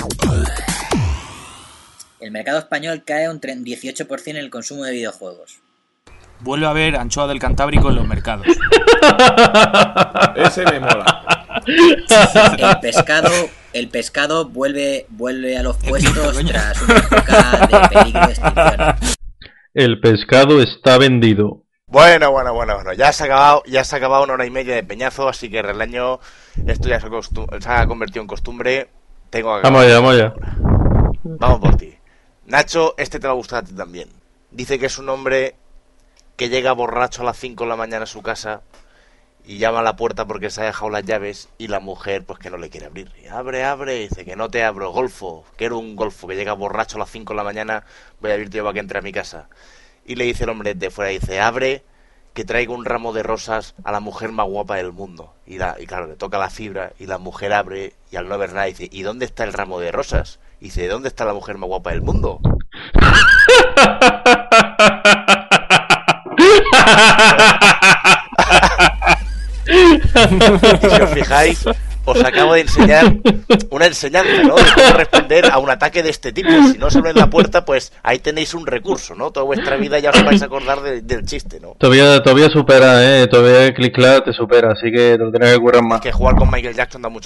El mercado español cae un 18% en el consumo de videojuegos. Vuelve a haber anchoa del Cantábrico en los mercados. Ese me mola. El pescado vuelve a los puestos tras una época de peligro de extinción. El pescado está vendido. Bueno, ya se ha acabado una hora y media de peñazo, así que Relaño, esto ya se ha convertido en costumbre. Tengo que Vamos ya. Vamos por ti. Nacho, este te va a gustar a ti también. Dice que es un hombre que llega borracho a las 5 de la mañana a su casa y llama a la puerta porque se ha dejado las llaves y la mujer pues que no le quiere abrir. Y abre, dice que no te abro, golfo, quiero un golfo, que llega borracho a las 5 de la mañana, voy a abrirte yo para que entre a mi casa. Y le dice el hombre de fuera, dice, abre, que traigo un ramo de rosas a la mujer más guapa del mundo. Y claro, le toca la fibra y la mujer abre y al no ver nada dice, ¿y dónde está el ramo de rosas? Y dice, ¿dónde está la mujer más guapa del mundo? Y si os fijáis, os acabo de enseñar una enseñanza, ¿no? De cómo responder a un ataque de este tipo. Si no solo en la puerta, pues ahí tenéis un recurso, ¿no? Toda vuestra vida ya os vais a acordar del chiste, ¿no? Todavía supera, todavía Click Clack te supera, así que te lo tienes que curar más. Es que jugar con Michael Jackson da mucho